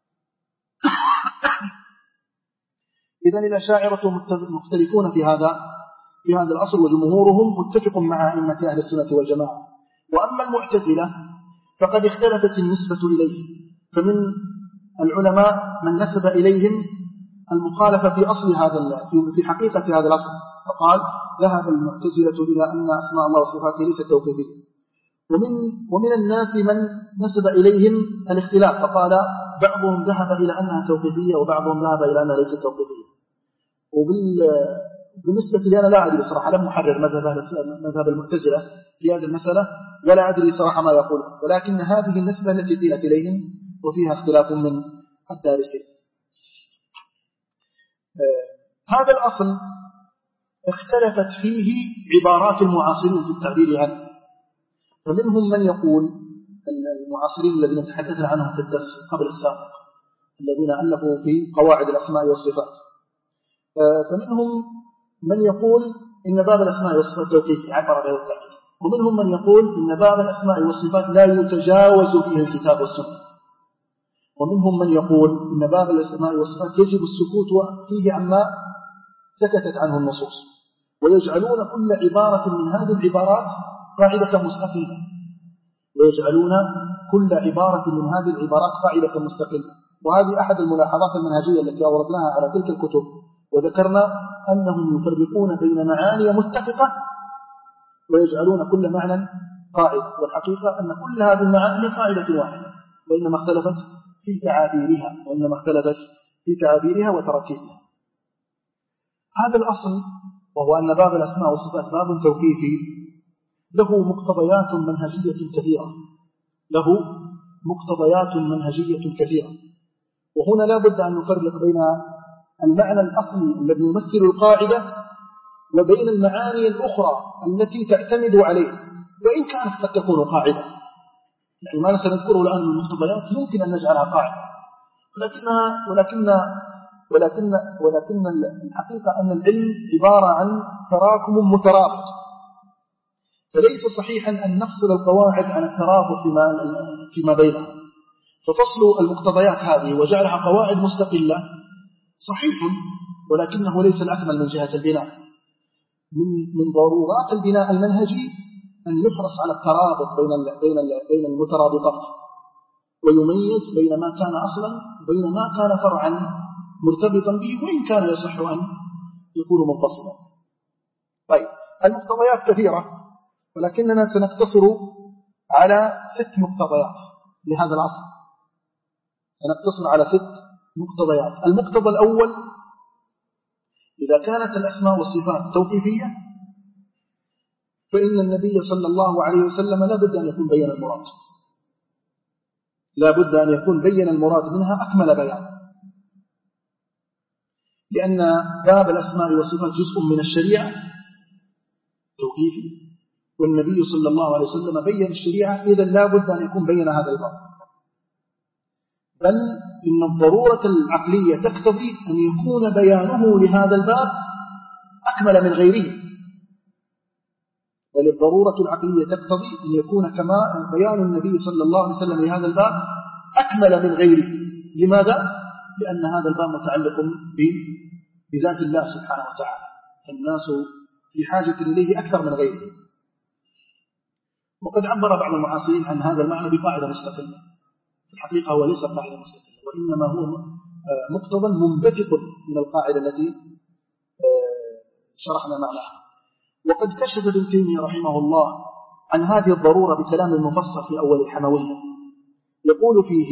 إذن الأشاعرة مختلفون في هذا في هذا الأصل وجمهورهم متفق مع أئمة أهل السنة والجماعة. وأما المعتزلة فقد اختلفت النسبة إليه، فمن العلماء من نسب إليهم المخالفة في أصل هذا في حقيقة هذا الأصل، فقال ذهب المعتزلة إلى أن أسماء الله وصفاته ليست توقيفية. ومن ومن الناس من نسب إليهم الاختلاف، فقال بعضهم ذهب إلى أنها توقيفية وبعضهم ذهب إلى أنها ليست توقيفية. وبالنسبة لي أنا لا أدري صراحة، لم أحرر مذهب مذهب المعتزلة في هذه المسألة ولا أدري صراحة ما يقول، ولكن هذه النسبة التي قيلت إليهم وفيها اختلاف من الدارسين. هذا الأصل اختلفت فيه عبارات المعاصرين في التعبير عنه، فمنهم من يقول المعاصرين الذين تحدثنا عنهم في الدرس قبل السابق الذين ألفوا في قواعد الأسماء والصفات، فمنهم من يقول إن باب الأسماء والصفات توقيفي عبر به التعبير، ومنهم من يقول إن باب الأسماء والصفات لا يتجاوز فيه الكتاب والسنة، ومنهم من يقول إن باب الأسماء والصفات يجب السكوت فيه عما سكتت عنه النصوص، ويجعلون كل عبارة من هذه العبارات قاعدة مستقلة ويجعلون كل عبارة من هذه العبارات قاعدة مستقلة. وهذه أحد الملاحظات المنهجية التي أوردناها على تلك الكتب، وذكرنا أنهم يفرقون بين معاني متفقة ويجعلون كل معنى قاعدة، والحقيقة أن كل هذه المعاني هي قاعدة واحدة، وإنما اختلفت في تعابيرها وإنما اختلفت في تعابيرها وتركيبها. هذا الأصل وهو أن باب الأسماء والصفات باب توقيفي له مقتضيات منهجية كثيرة له مقتضيات منهجية كثيرة وهنا لا بد أن نفرق بين المعنى الأصلي الذي يمثل القاعدة وبين المعاني الأخرى التي تعتمد عليه، وإن كانت قد تكون قاعدة. يعني ما سنذكره الآن من المقتضيات يمكن أن نجعلها قاعدة، ولكنها ولكن ولكن ولكن الحقيقة أن العلم عبارة عن تراكم مترابط، فليس صحيحا أن نفصل القواعد عن الترابط فيما فيما بينها. ففصل المقتضيات هذه وجعلها قواعد مستقلة صحيح، ولكنه ليس الأكمل من جهة البناء. من من ضرورات البناء المنهجي أن يحرص على الترابط بين بين بين المترابطات، ويميز بين ما كان أصلا وبين ما كان فرعا مرتبطا به، وإن كان يصح أن يكون منفصلا. طيب، المقتضيات كثيرة، ولكننا سنقتصر على ست مقتضيات لهذا العصر. سنقتصر على ست مقتضيات. المقتضى الأول: إذا كانت الأسماء والصفات توقيفية فإن النبي صلى الله عليه وسلم لا بد أن يكون بين المراد، لا بد أن يكون بين المراد منها أكمل بيان، لأن باب الأسماء والصفات جزء من الشريعة توقيفي، والنبي صلى الله عليه وسلم بين الشريعة، إذن لا بد أن يكون بين هذا الباب. بل إن الضرورة العقلية تقتضي أن يكون بيانه لهذا الباب أكمل من غيره، بل الضرورة العقلية تقتضي أن يكون كما بيان النبي صلى الله عليه وسلم لهذا الباب أكمل من غيره. لماذا؟ لأن هذا الباب متعلق بذات الله سبحانه وتعالى، فالناس في حاجة إليه أكثر من غيره. وقد عبر بعض المعاصرين عن هذا المعنى بقاعدة مستقلة، في الحقيقة هو ليس قاعدة مستقلة، وإنما هو مقتضى منبثق من القاعدة التي شرحنا معناها. وقد كشف ابن تيمية رحمه الله عن هذه الضرورة بكلام مفصل في أول الحموية، يقول فيه: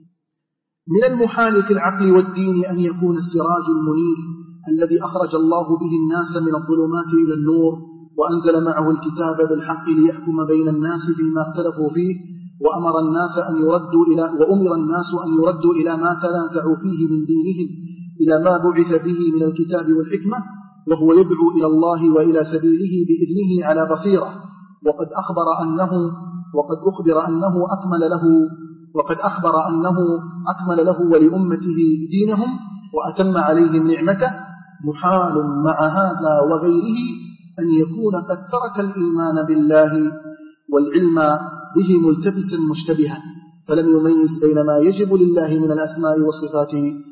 من المحال في العقل والدين أن يكون السراج المنير الذي أخرج الله به الناس من الظلمات إلى النور وأنزل معه الكتاب بالحق ليحكم بين الناس فيما اختلفوا فيه، وأمر الناس أن يردوا إلى وأمر الناس أن يردوا إلى ما تنازعوا فيه من دينهم إلى ما بعث به من الكتاب والحكمة، وهو يدعو إلى الله وإلى سبيله بإذنه على بصيرة. وقد أخبر أنه وقد أخبر أنه أكمل له وقد أخبر أنه أكمل له ولأمته دينهم وأتم عليهم نعمته. محال مع هذا وغيره أن يكون قد ترك الإيمان بالله والعلم به ملتبسا مشتبها، فلم يميز بين ما يجب لله من الأسماء والصفات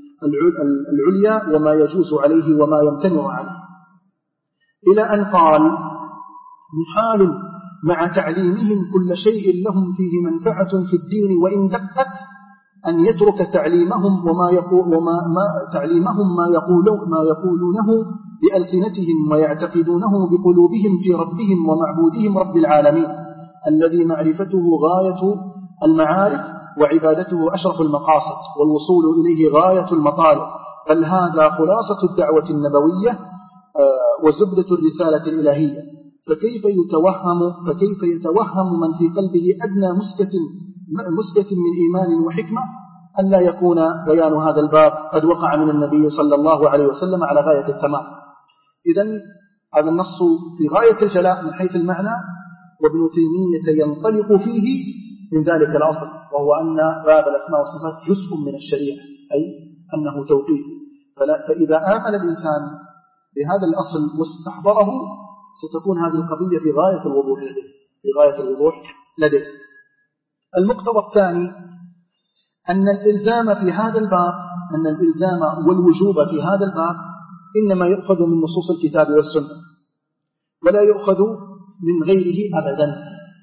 العليا وما يجوز عليه وما يمتنع عنه، إلى أن قال: محال مع تعليمهم كل شيء لهم فيه منفعة في الدين وإن دقت أن يترك تعليمهم وما يقول وما ما تعليمهم ما يقولون ما يقولونه بألسنتهم ويعتقدونه بقلوبهم في ربهم ومعبودهم رب العالمين الذي معرفته غاية المعارف وعبادته أشرف المقاصد والوصول إليه غاية المطالب، بل هذا خلاصة الدعوة النبوية وزبدة الرسالة الإلهية. فكيف يتوهم فكيف يتوهم من في قلبه أدنى مسكة مسكة من إيمان وحكمة أن لا يكون بيان هذا الباب قد وقع من النبي صلى الله عليه وسلم على غاية التمام. إذن هذا النص في غاية الجلاء من حيث المعنى، وابن تيمية ينطلق فيه من ذلك الأصل، وهو أن باب الأسماء والصفات جزء من الشريعة، أي أنه توقيفي. فإذا آمن الإنسان بهذا الأصل واستحضره ستكون هذه القضية في غاية الوضوح لديه في غاية الوضوح لديه. المقتضى الثاني أن الإلزام في هذا الباب أن الإلزام والوجوب في هذا الباب إنما يؤخذ من نصوص الكتاب والسنة ولا يؤخذ من غيره أبدا.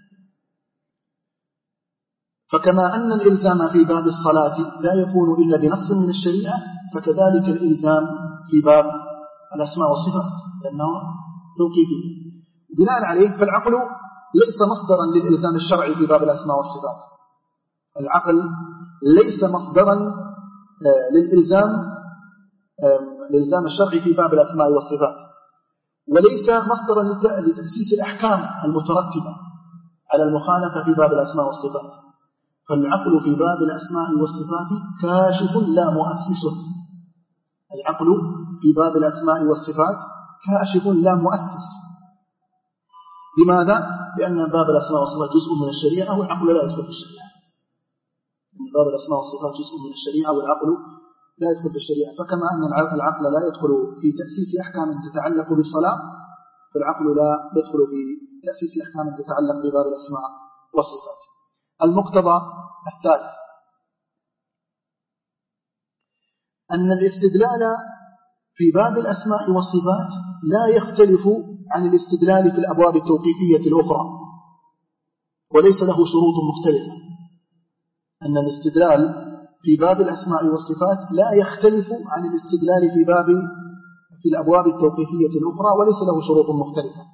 فكما أن الإلزام في باب الصلاة لا يكون إلا بنص من الشريعة، فكذلك الإلزام في باب الأسماء والصفات لأنه توقيفي. بناء عليه فالعقل ليس مصدرا للإلزام الشرعي في باب الأسماء والصفات. العقل ليس مصدرا للإلزام الإلزام الشرعي في باب الأسماء والصفات، وليس مصدرا لتأسيس الأحكام المترتبة على المخالفة في باب الأسماء والصفات. فالعقل في باب الأسماء والصفات كاشف لا مؤسس. العقل في باب الأسماء والصفات كاشف لا مؤسس. لماذا؟ لأن باب الأسماء والصفات جزء من الشريعة والعقل لا يدخل في الشريعة. باب الأسماء والصفات جزء من الشريعة والعقل لا يدخل في الشريعة. فكما أن العقل لا يدخل في تأسيس أحكام تتعلق بالصلاة، فالعقل لا يدخل في تأسيس أحكام تتعلق بباب الأسماء والصفات. المقتضى الثالث أن الاستدلال في باب الأسماء والصفات لا يختلف عن الاستدلال في الأبواب التوقيفية الأخرى، وليس له شروط مختلفة. أن الاستدلال في باب الأسماء والصفات لا يختلف عن الاستدلال في باب في الأبواب التوقيفية الأخرى، وليس له شروط مختلفة.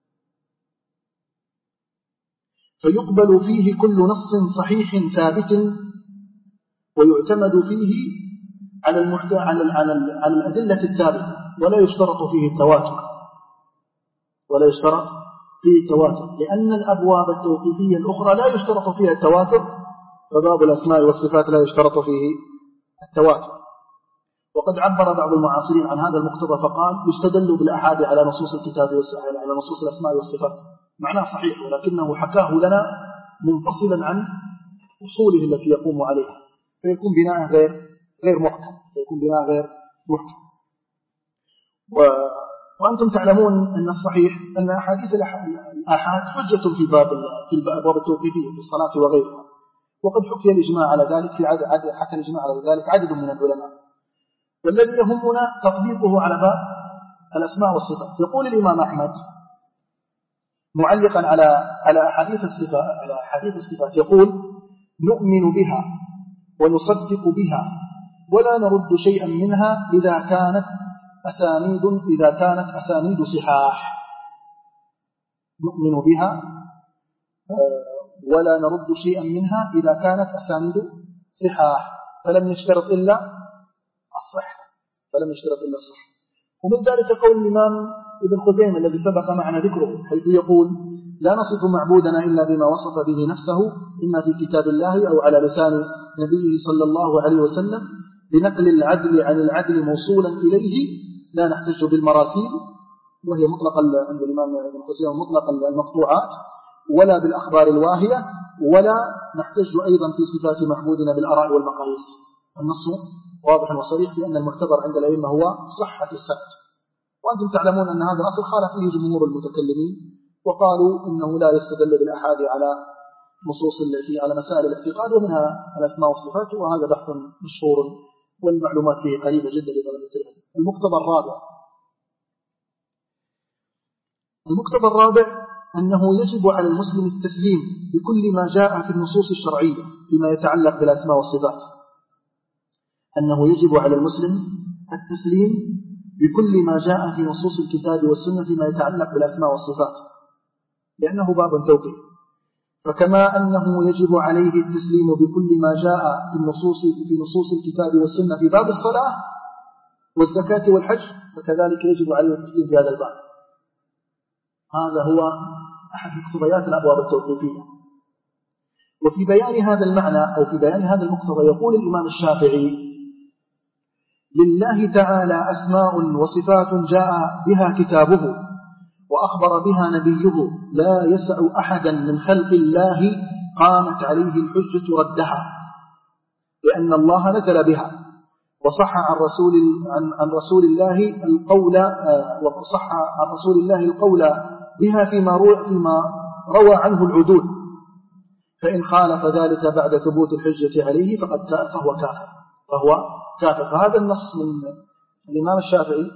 فيقبل فيه كل نص صحيح ثابت، ويعتمد فيه على المحتى على على على الأدلة الثابتة، ولا يشترط فيه التواتر ولا يشترط فيه التواتر لأن الأبواب التوقيفية الأخرى لا يشترط فيها التواتر، فباب الأسماء والصفات لا يشترط فيه التواتر. وقد عبر بعض المعاصرين عن هذا المقتضى فقال: يستدل بالأحاد على نصوص الكتاب على نصوص الأسماء والصفات. معناه صحيح، ولكنه حكاه لنا منفصلا عن أصوله التي يقوم عليها، فيكون بناء غير غير محكم فيكون بناء غير محكم و... وأنتم تعلمون أن الصحيح أن أحاديث الآحاد حجة في باب في الأبواب التوقيفية في الصلاة وغيرها، وقد حكي الإجماع على ذلك في عدد عدد حكى الإجماع على ذلك عدد من العلماء. والذي يهمنا تطبيقه على باب الأسماء والصفات. يقول الإمام أحمد معلقا على على أحاديث الصفات على أحاديث الصفات يقول: نؤمن بها ونصدق بها ولا نرد شيئا منها إذا كانت أسانيد إذا كانت أسانيد صحاح. نؤمن بها ولا نرد شيئا منها إذا كانت أسانيد صحاح، فلم يشترط إلا الصحة فلم يشترط إلا الصحة. ومن ذلك قول الإمام ابن خزيمة الذي سبق معنا ذكره، حيث يقول: لا نصف معبودنا إلا بما وصف به نفسه، إما في كتاب الله أو على لسان نبيه صلى الله عليه وسلم، بنقل العدل عن العدل موصولا إليه، لا نحتج بالمراسيل، وهي مطلق عند الإمام ابن خزيمة مطلق المقطوعات، ولا بالأخبار الواهية، ولا نحتج أيضا في صفات معبودنا بالآراء والمقاييس. النص واضح وصريح في أن المعتبر عند الأئمة هو صحة السند. وأنتم تعلمون أن هذا الأصل خالف فيه جمهور المتكلمين، وقالوا إنه لا يستدل بالأحاد على نصوص التي على مسائل الاعتقاد ومنها الأسماء والصفات، وهذا بحث مشهور والمعلومات فيه قريبة جدا لطلبة العلم. المقتضى الرابع المقتضى الرابع أنه يجب على المسلم التسليم بكل ما جاء في النصوص الشرعية فيما يتعلق بالأسماء والصفات. أنه يجب على المسلم التسليم بكل ما جاء في نصوص الكتاب والسنة فيما يتعلق بالأسماء والصفات، لأنه باب توقيف. فكما أنه يجب عليه التسليم بكل ما جاء في النصوص في نصوص الكتاب والسنة في باب الصلاة والزكاة والحج، فكذلك يجب عليه التسليم في هذا الباب. هذا هو أحد مقتضيات الأبواب التوقيفية. وفي بيان هذا المعنى أو في بيان هذا المقتضى يقول الإمام الشافعي: لله تعالى أسماء وصفات جاء بها كتابه وأخبر بها نبيه، لا يسع أحدا من خلق الله قامت عليه الحجة ردها، لأن الله نزل بها، وصح عن رسول عن, عن رسول الله القول وصح عن رسول الله القول بها فيما روى فيما روى عنه العدول، فإن خالف ذلك بعد ثبوت الحجة عليه فقد فهو كافر فهو كافر. فهذا النص من الإمام الشافعي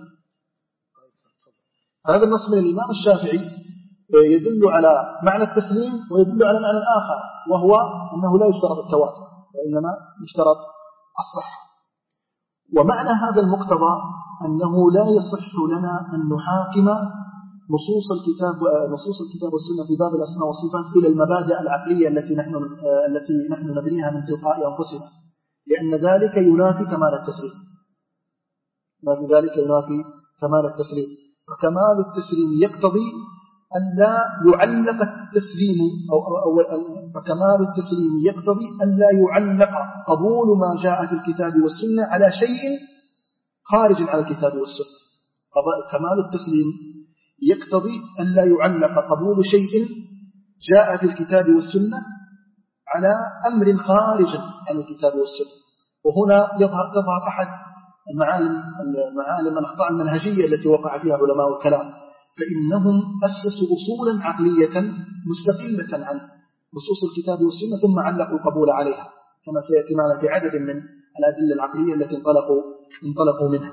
هذا النص من الإمام الشافعي يدل على معنى التسليم ويدل على معنى آخر، وهو أنه لا يشترط التواتر وإنما يشترط الصحة. ومعنى هذا المقتضى أنه لا يصح لنا أن نحاكم نصوص الكتاب نصوص الكتاب والسنة في باب الأسماء والصفات إلى المبادئ العقلية التي نحن التي نحن نبنيها من تلقاء أنفسنا، لأن ذلك ينافي كمال التسليم ما في ذلك ينافي كمال التسليم. فكمال التسليم يقتضي أن لا يعلق التسليم أو, أو, أو فكمال التسليم يقتضي أن لا يعلق قبول ما جاء في الكتاب والسنة على شيء خارج عن الكتاب والسنة. كمال التسليم يقتضي أن لا يعلق قبول شيء جاء في الكتاب والسنة على أمر خارج عن الكتاب والسنة. وهنا يظهر تظهر أحد المعالم المعالم الأخطاء المنهجية التي وقع فيها علماء الكلام، فإنهم أسسوا أصولا عقلية مستقلة عن نصوص الكتاب والسنة ثم علقوا القبول عليها، كما سيأتي معنا في عدد من الأدلة العقلية التي انطلقوا انطلقوا منها.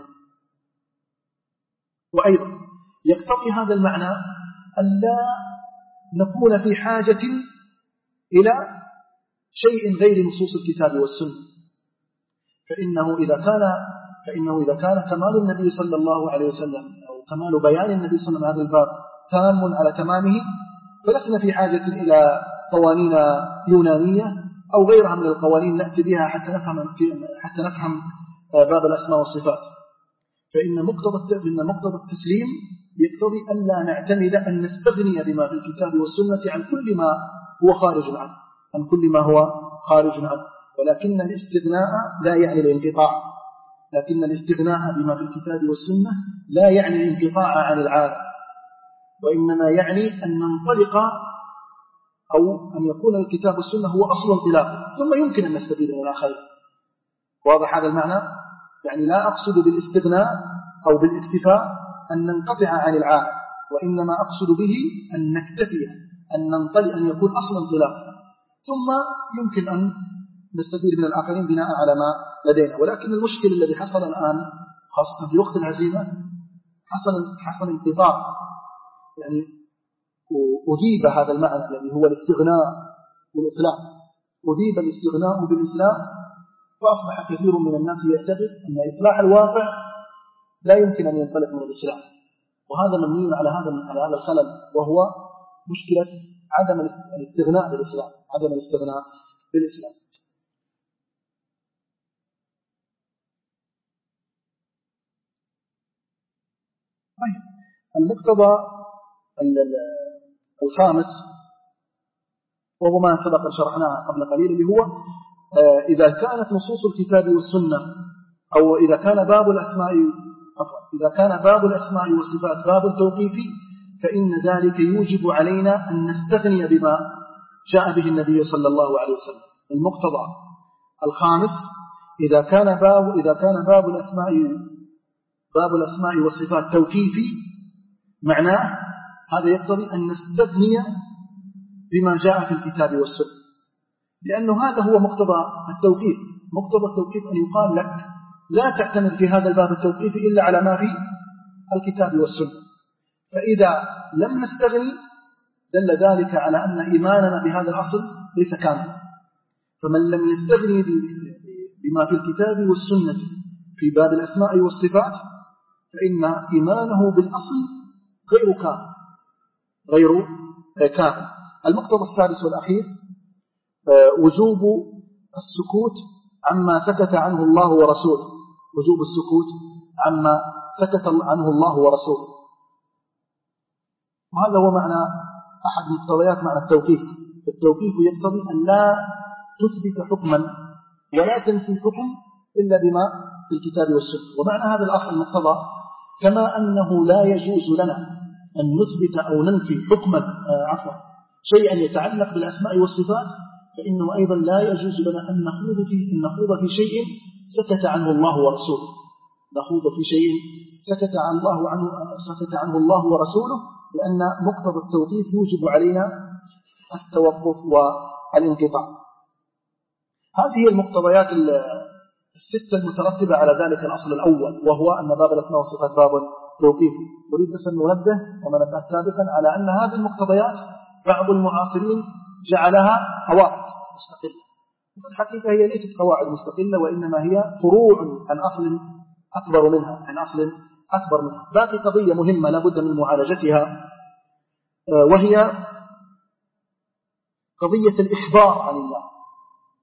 وأيضا يقتضي هذا المعنى أن لا نكون في حاجة إلى شيء غير نصوص الكتاب والسنة، فإنه إذا كان فإنه إذا كان كمال النبي صلى الله عليه وسلم أو كمال بيان النبي صلى الله عليه وسلم هذا الباب تام على تمامه، فلسنا في حاجة إلى قوانين يونانية أو غيرها من القوانين نأتي بها حتى نفهم حتى نفهم باب الأسماء والصفات. فإن مقتضى إن مقتضى التسليم يقتضي أن لا نعتمد أن نستغني بما في الكتاب والسنة عن كل ما هو خارج عنه عن كل ما هو خارج عنه ولكن الاستغناء لا يعني الانقطاع لكن الاستغناء بما في الكتاب والسنة لا يعني الانقطاع عن العالم، وإنما يعني أن ننطلق أو أن يكون الكتاب والسنة هو أصل انطلاق ثم يمكن أن نستفيد من الآخرين. واضح هذا المعنى؟ يعني لا أقصد بالاستغناء أو بالاكتفاء أن ننقطع عن العالم، وإنما أقصد به أن نكتفي أن ننطلق أن يكون أصل انطلاق ثم يمكن أن نستفيد من الآخرين بناء على ما لدينا. ولكن المشكل الذي حصل الآن خاصة في وقت الهزيمة حصل حصل انقطاع، يعني أذيب هذا المعنى الذي هو الاستغناء بالإسلام، أذيب الاستغناء بالإسلام، فأصبح كثير من الناس يعتقد أن إصلاح الواقع لا يمكن أن ينطلق من الإسلام، وهذا مبني على هذا على هذا الخلل، وهو مشكلة عدم الاستغناء بالإسلام عدم الاستغناء بالإسلام. طيب، المقتضى الخامس وهو ما سبق شرحناه قبل قليل، اللي هو إذا كانت نصوص الكتاب والسنة أو إذا كان باب الأسماء عفوا إذا كان باب الأسماء والصفات باب توقيفي، فإن ذلك يوجب علينا أن نستغني بما جاء به النبي صلى الله عليه وسلم. المقتضى الخامس إذا كان باب إذا كان باب الأسماء باب الأسماء والصفات توقيفي، معناه هذا يقتضي أن نستغني بما جاء في الكتاب والسنة، لأنه هذا هو مقتضى التوقيف. مقتضى التوقيف أن يقال لك لا تعتمد في هذا الباب التوقيفي إلا على ما في الكتاب والسنة، فإذا لم نستغني دل ذلك على أن إيماننا بهذا الأصل ليس كاملا. فمن لم يستغني بما في الكتاب والسنة في باب الأسماء والصفات فإن إيمانه بالأصل غير كامل غير كامل. المقتضى السادس والأخير وجوب السكوت عما سكت عنه الله ورسوله وجوب السكوت عما سكت عنه الله ورسوله. وهذا هو معنى أحد مقتضيات معنى التوقيف. التوقيف يقتضي أن لا تثبت حكما ولا تنفي حكم إلا بما في الكتاب والسنة. ومعنى هذا الأصل المقتضى كما أنه لا يجوز لنا أن نثبت أو ننفي حكما عفوا شيئا يتعلق بالأسماء والصفات، فإنه أيضا لا يجوز لنا أن نخوض في أن نخوض في شيء سكت عنه الله ورسوله نخوض في شيء سكت عن الله عنه سكت عنه الله ورسوله، لأن مقتضى التوقيف يوجب علينا التوقف والانقطاع. هذه المقتضيات الستة المترتبة على ذلك الأصل الأول، وهو أن باب الأسماء والصفات باب توقيفي. أريد بس أن ننبه كما نبهت سابقا على أن هذه المقتضيات بعض المعاصرين جعلها قواعد مستقلة، وفي الحقيقة هي ليست قواعد مستقلة، وإنما هي فروع عن أصل أكبر منها عن أصل أكبر منها. باقي قضية مهمة لا بد من معالجتها، وهي قضية الإخبار عن الله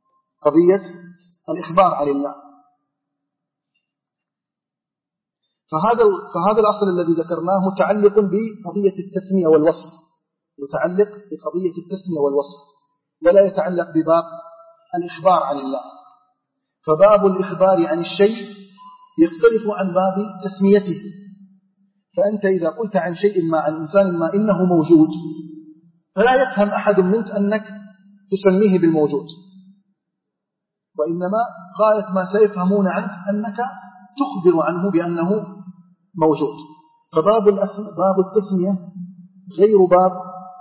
قضية الإخبار عن الله فهذا فهذا الأصل الذي ذكرناه متعلق بقضية التسمية والوصف، متعلق بقضية التسمية والوصف، ولا يتعلق بباب الإخبار عن الله. فباب الإخبار عن الشيء يختلف عن باب تسميته. فأنت إذا قلت عن شيء ما، عن إنسان ما، إنه موجود، فلا يفهم أحد منك أنك تسميه بالموجود، وإنما غاية ما سيفهمون عنك أنك تخبر عنه بأنه موجود. فباب باب التسمية غير باب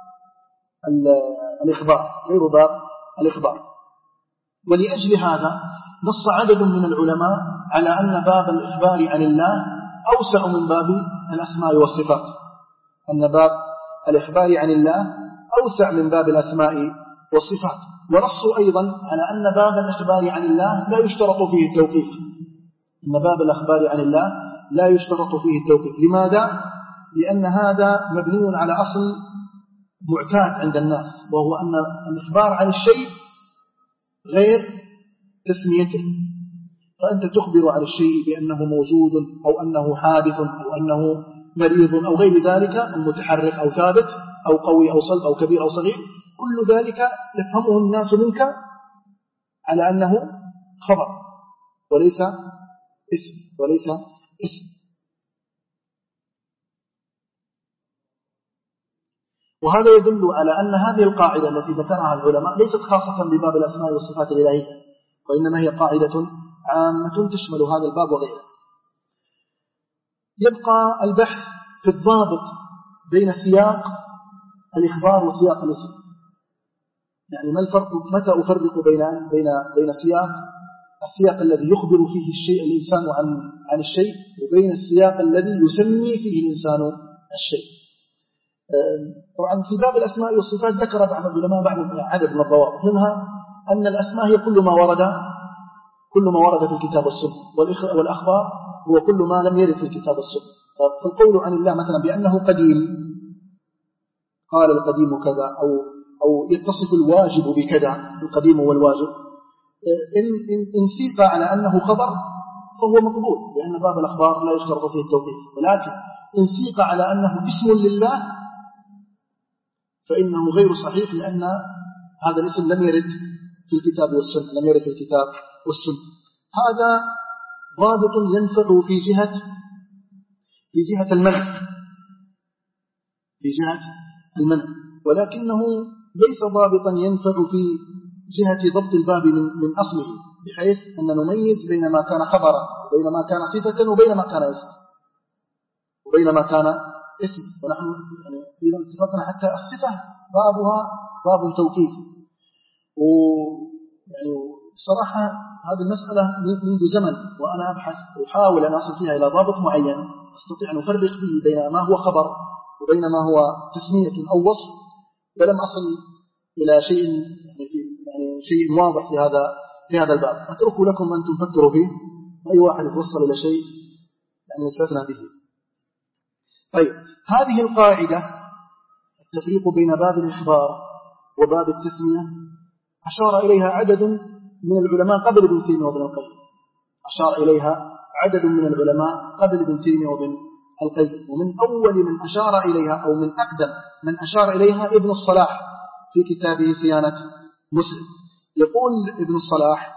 الإخبار، غير باب الإخبار. ولأجل هذا نص عدد من العلماء على أن باب الإخبار عن الله أوسع من باب الأسماء والصفات، أن باب الإخبار عن الله أوسع من باب الأسماء والصفات. ونصوا أيضا على أن باب الإخبار عن الله لا يشترط فيه التوقيف، أن باب الإخبار عن الله لا يشترط فيه التوقيف. لماذا؟ لأن هذا مبني على أصل معتاد عند الناس، وهو أن الإخبار عن الشيء غير تسميته. فأنت تخبر عن الشيء بأنه موجود أو أنه حادث أو أنه مريض أو غير ذلك، المتحرك أو ثابت أو قوي أو صلب أو كبير أو صغير، كل ذلك يفهمه الناس منك على أنه خبر وليس اسم وليس اسم. وهذا يدل على أن هذه القاعدة التي ذكرها العلماء ليست خاصة بباب الأسماء والصفات الإلهية، وإنما هي قاعدة عامة تشمل هذا الباب وغيره. يبقى البحث في الضابط بين سياق الإخبار وسياق الاسم. يعني ما الفرق، متى أفرق بين بين بين سياق السياق الذي يخبر فيه الشيء الإنسان عن عن الشيء، وبين السياق الذي يسمي فيه الإنسان الشيء. طبعا في باب الأسماء والصفات ذكر بعض العلماء بعض عدد من الضوابط، منها أن الأسماء هي كل ما ورد كل ما ورد في الكتاب والسنة، والأخبار هو كل ما لم يرد في الكتاب والسنة. فالقول عن الله مثلا بأنه قديم، قال القديم كذا، أو أو يتصف الواجب بكذا، القديم والواجب، إن, إن, إن سيق على أنه خبر فهو مقبول، لأن باب الأخبار لا يشترط فيه التوقيف. ولكن إن سيق على أنه اسم لله فإنه غير صحيح، لأن هذا الاسم لم يرد في الكتاب والسنة، لم يرد في الكتاب والسنة. هذا ضابط ينفع في جهة في جهة المنع في جهة المنع ولكنه ليس ضابطا ينفع في جهة ضبط الباب من, من أصله، بحيث أن نميز بين ما كان خبرا وبين ما كان صفة وبين ما كان اسم وبين ما كان اسم. ونحن يعني إذا اتفقنا حتى الصفة بابها باب توقيف. ويعني بصراحة هذه المسألة منذ زمن وأنا أبحث وأحاول أن أصل فيها إلى ضابط معين أستطيع أن أفرق به بين ما هو خبر وبين ما هو تسمية أو وصف، ولم أصل إلى شيء يعني, يعني شيء واضح في هذا في هذا الباب. أتركه لكم أن تفكروا فيه، أي واحد يتوصل إلى شيء يعني يستثنى به. طيب، هذه القاعدة التفريق بين باب الإخبار وباب التسمية أشار إليها عدد من العلماء قبل ابن تيمية وابن القيم أشار إليها عدد من العلماء قبل ابن تيمية وابن القيم ومن أول من أشار إليها أو من أقدم من أشار إليها ابن الصلاح في كتابه صيانة مسلم. يقول ابن الصلاح: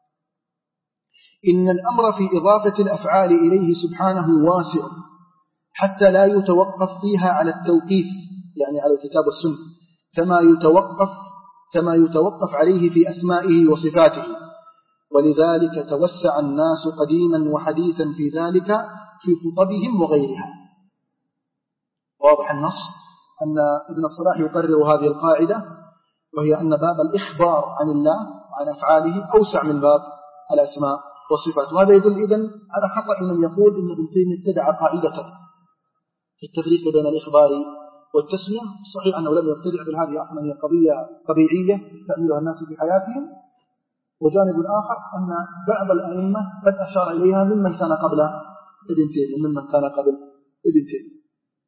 إن الأمر في إضافة الأفعال إليه سبحانه واسع حتى لا يتوقف فيها على التوقيف، يعني على الكتاب والسنة، كما يتوقف كما يتوقف عليه في أسمائه وصفاته، ولذلك توسع الناس قديما وحديثا في ذلك في خطبهم وغيرها. واضح النص أن ابن الصلاح يقرر هذه القاعدة، وهي أن باب الإخبار عن الله وعن أفعاله أوسع من باب الأسماء والصفات. وهذا يدل إذن على خطأ من يقول إن ابن تيمية ابتدع قاعدة في التفريق بين الإخبار والتسمية. صحيح أنه لم يبتدع، بل هذه أصلا هي قضية طبيعية يستعملها الناس في حياتهم. وجانب آخر أن بعض الأئمة قد أشار إليها ممن كان قبل ابن تيمية ممن كان قبل ابن تيمية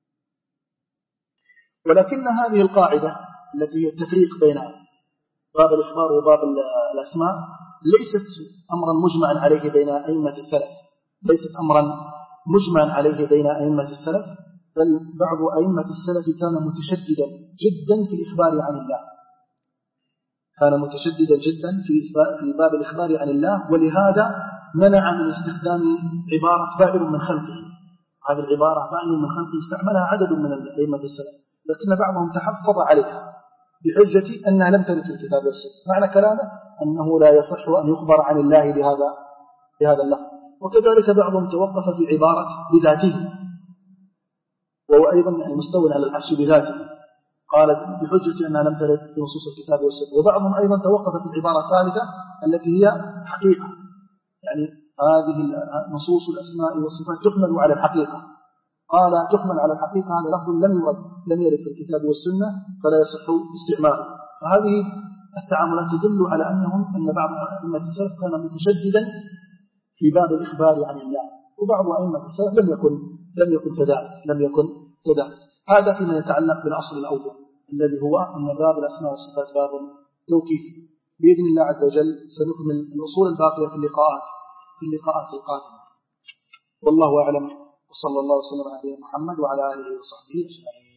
ولكن هذه القاعدة التي هي التفريق بين باب الإخبار وباب الأسماء ليست أمرا مجمعا عليه بين أئمة السلف، ليست أمرا مجمع عليه بين أئمة السلف، بل بعض أئمة السلف كان متشددا جدا في الإخبار عن الله، كان متشددا جدا في في باب الإخبار عن الله، ولهذا منع من استخدام عبارة بائر من خلقه. هذه العبارة بائر من خلقه استعملها عدد من أئمة السلف، لكن بعضهم تحفظ عليها بحجة أنها لم ترد في الكتاب والسنة. معنى كلامه أنه لا يصح أن يخبر عن الله بهذا بهذا اللفظ. وكذلك بعضهم توقف في عبارة بذاته، وهو أيضا يعني مستوى على العرش بذاته، قال بحجة أنها لم ترد في نصوص الكتاب والسنة. وبعضهم أيضا توقف في العبارة الثالثة التي هي حقيقة، يعني هذه نصوص الأسماء والصفات تحمل على الحقيقة، قال تحمل على الحقيقة هذا لفظ لم يرد لم يرد في الكتاب والسنة فلا يصح استعماله. فهذه التعاملات تدل على أنهم أن بعض أئمة السلف كان متشددا في باب الإخبار عن الله، وبعض أئمة السلف لم يكن لم يكن كذلك لم يكن كذلك. هذا فيما يتعلق بالأصل الأول الذي هو أن باب الأسماء والصفات باب توقيفي. بإذن الله عز وجل سنكمل الأصول الباقية في اللقاءات في اللقاءات القادمة. والله أعلم، وصلى الله وسلم على نبينا محمد وعلى آله وصحبه أجمعين.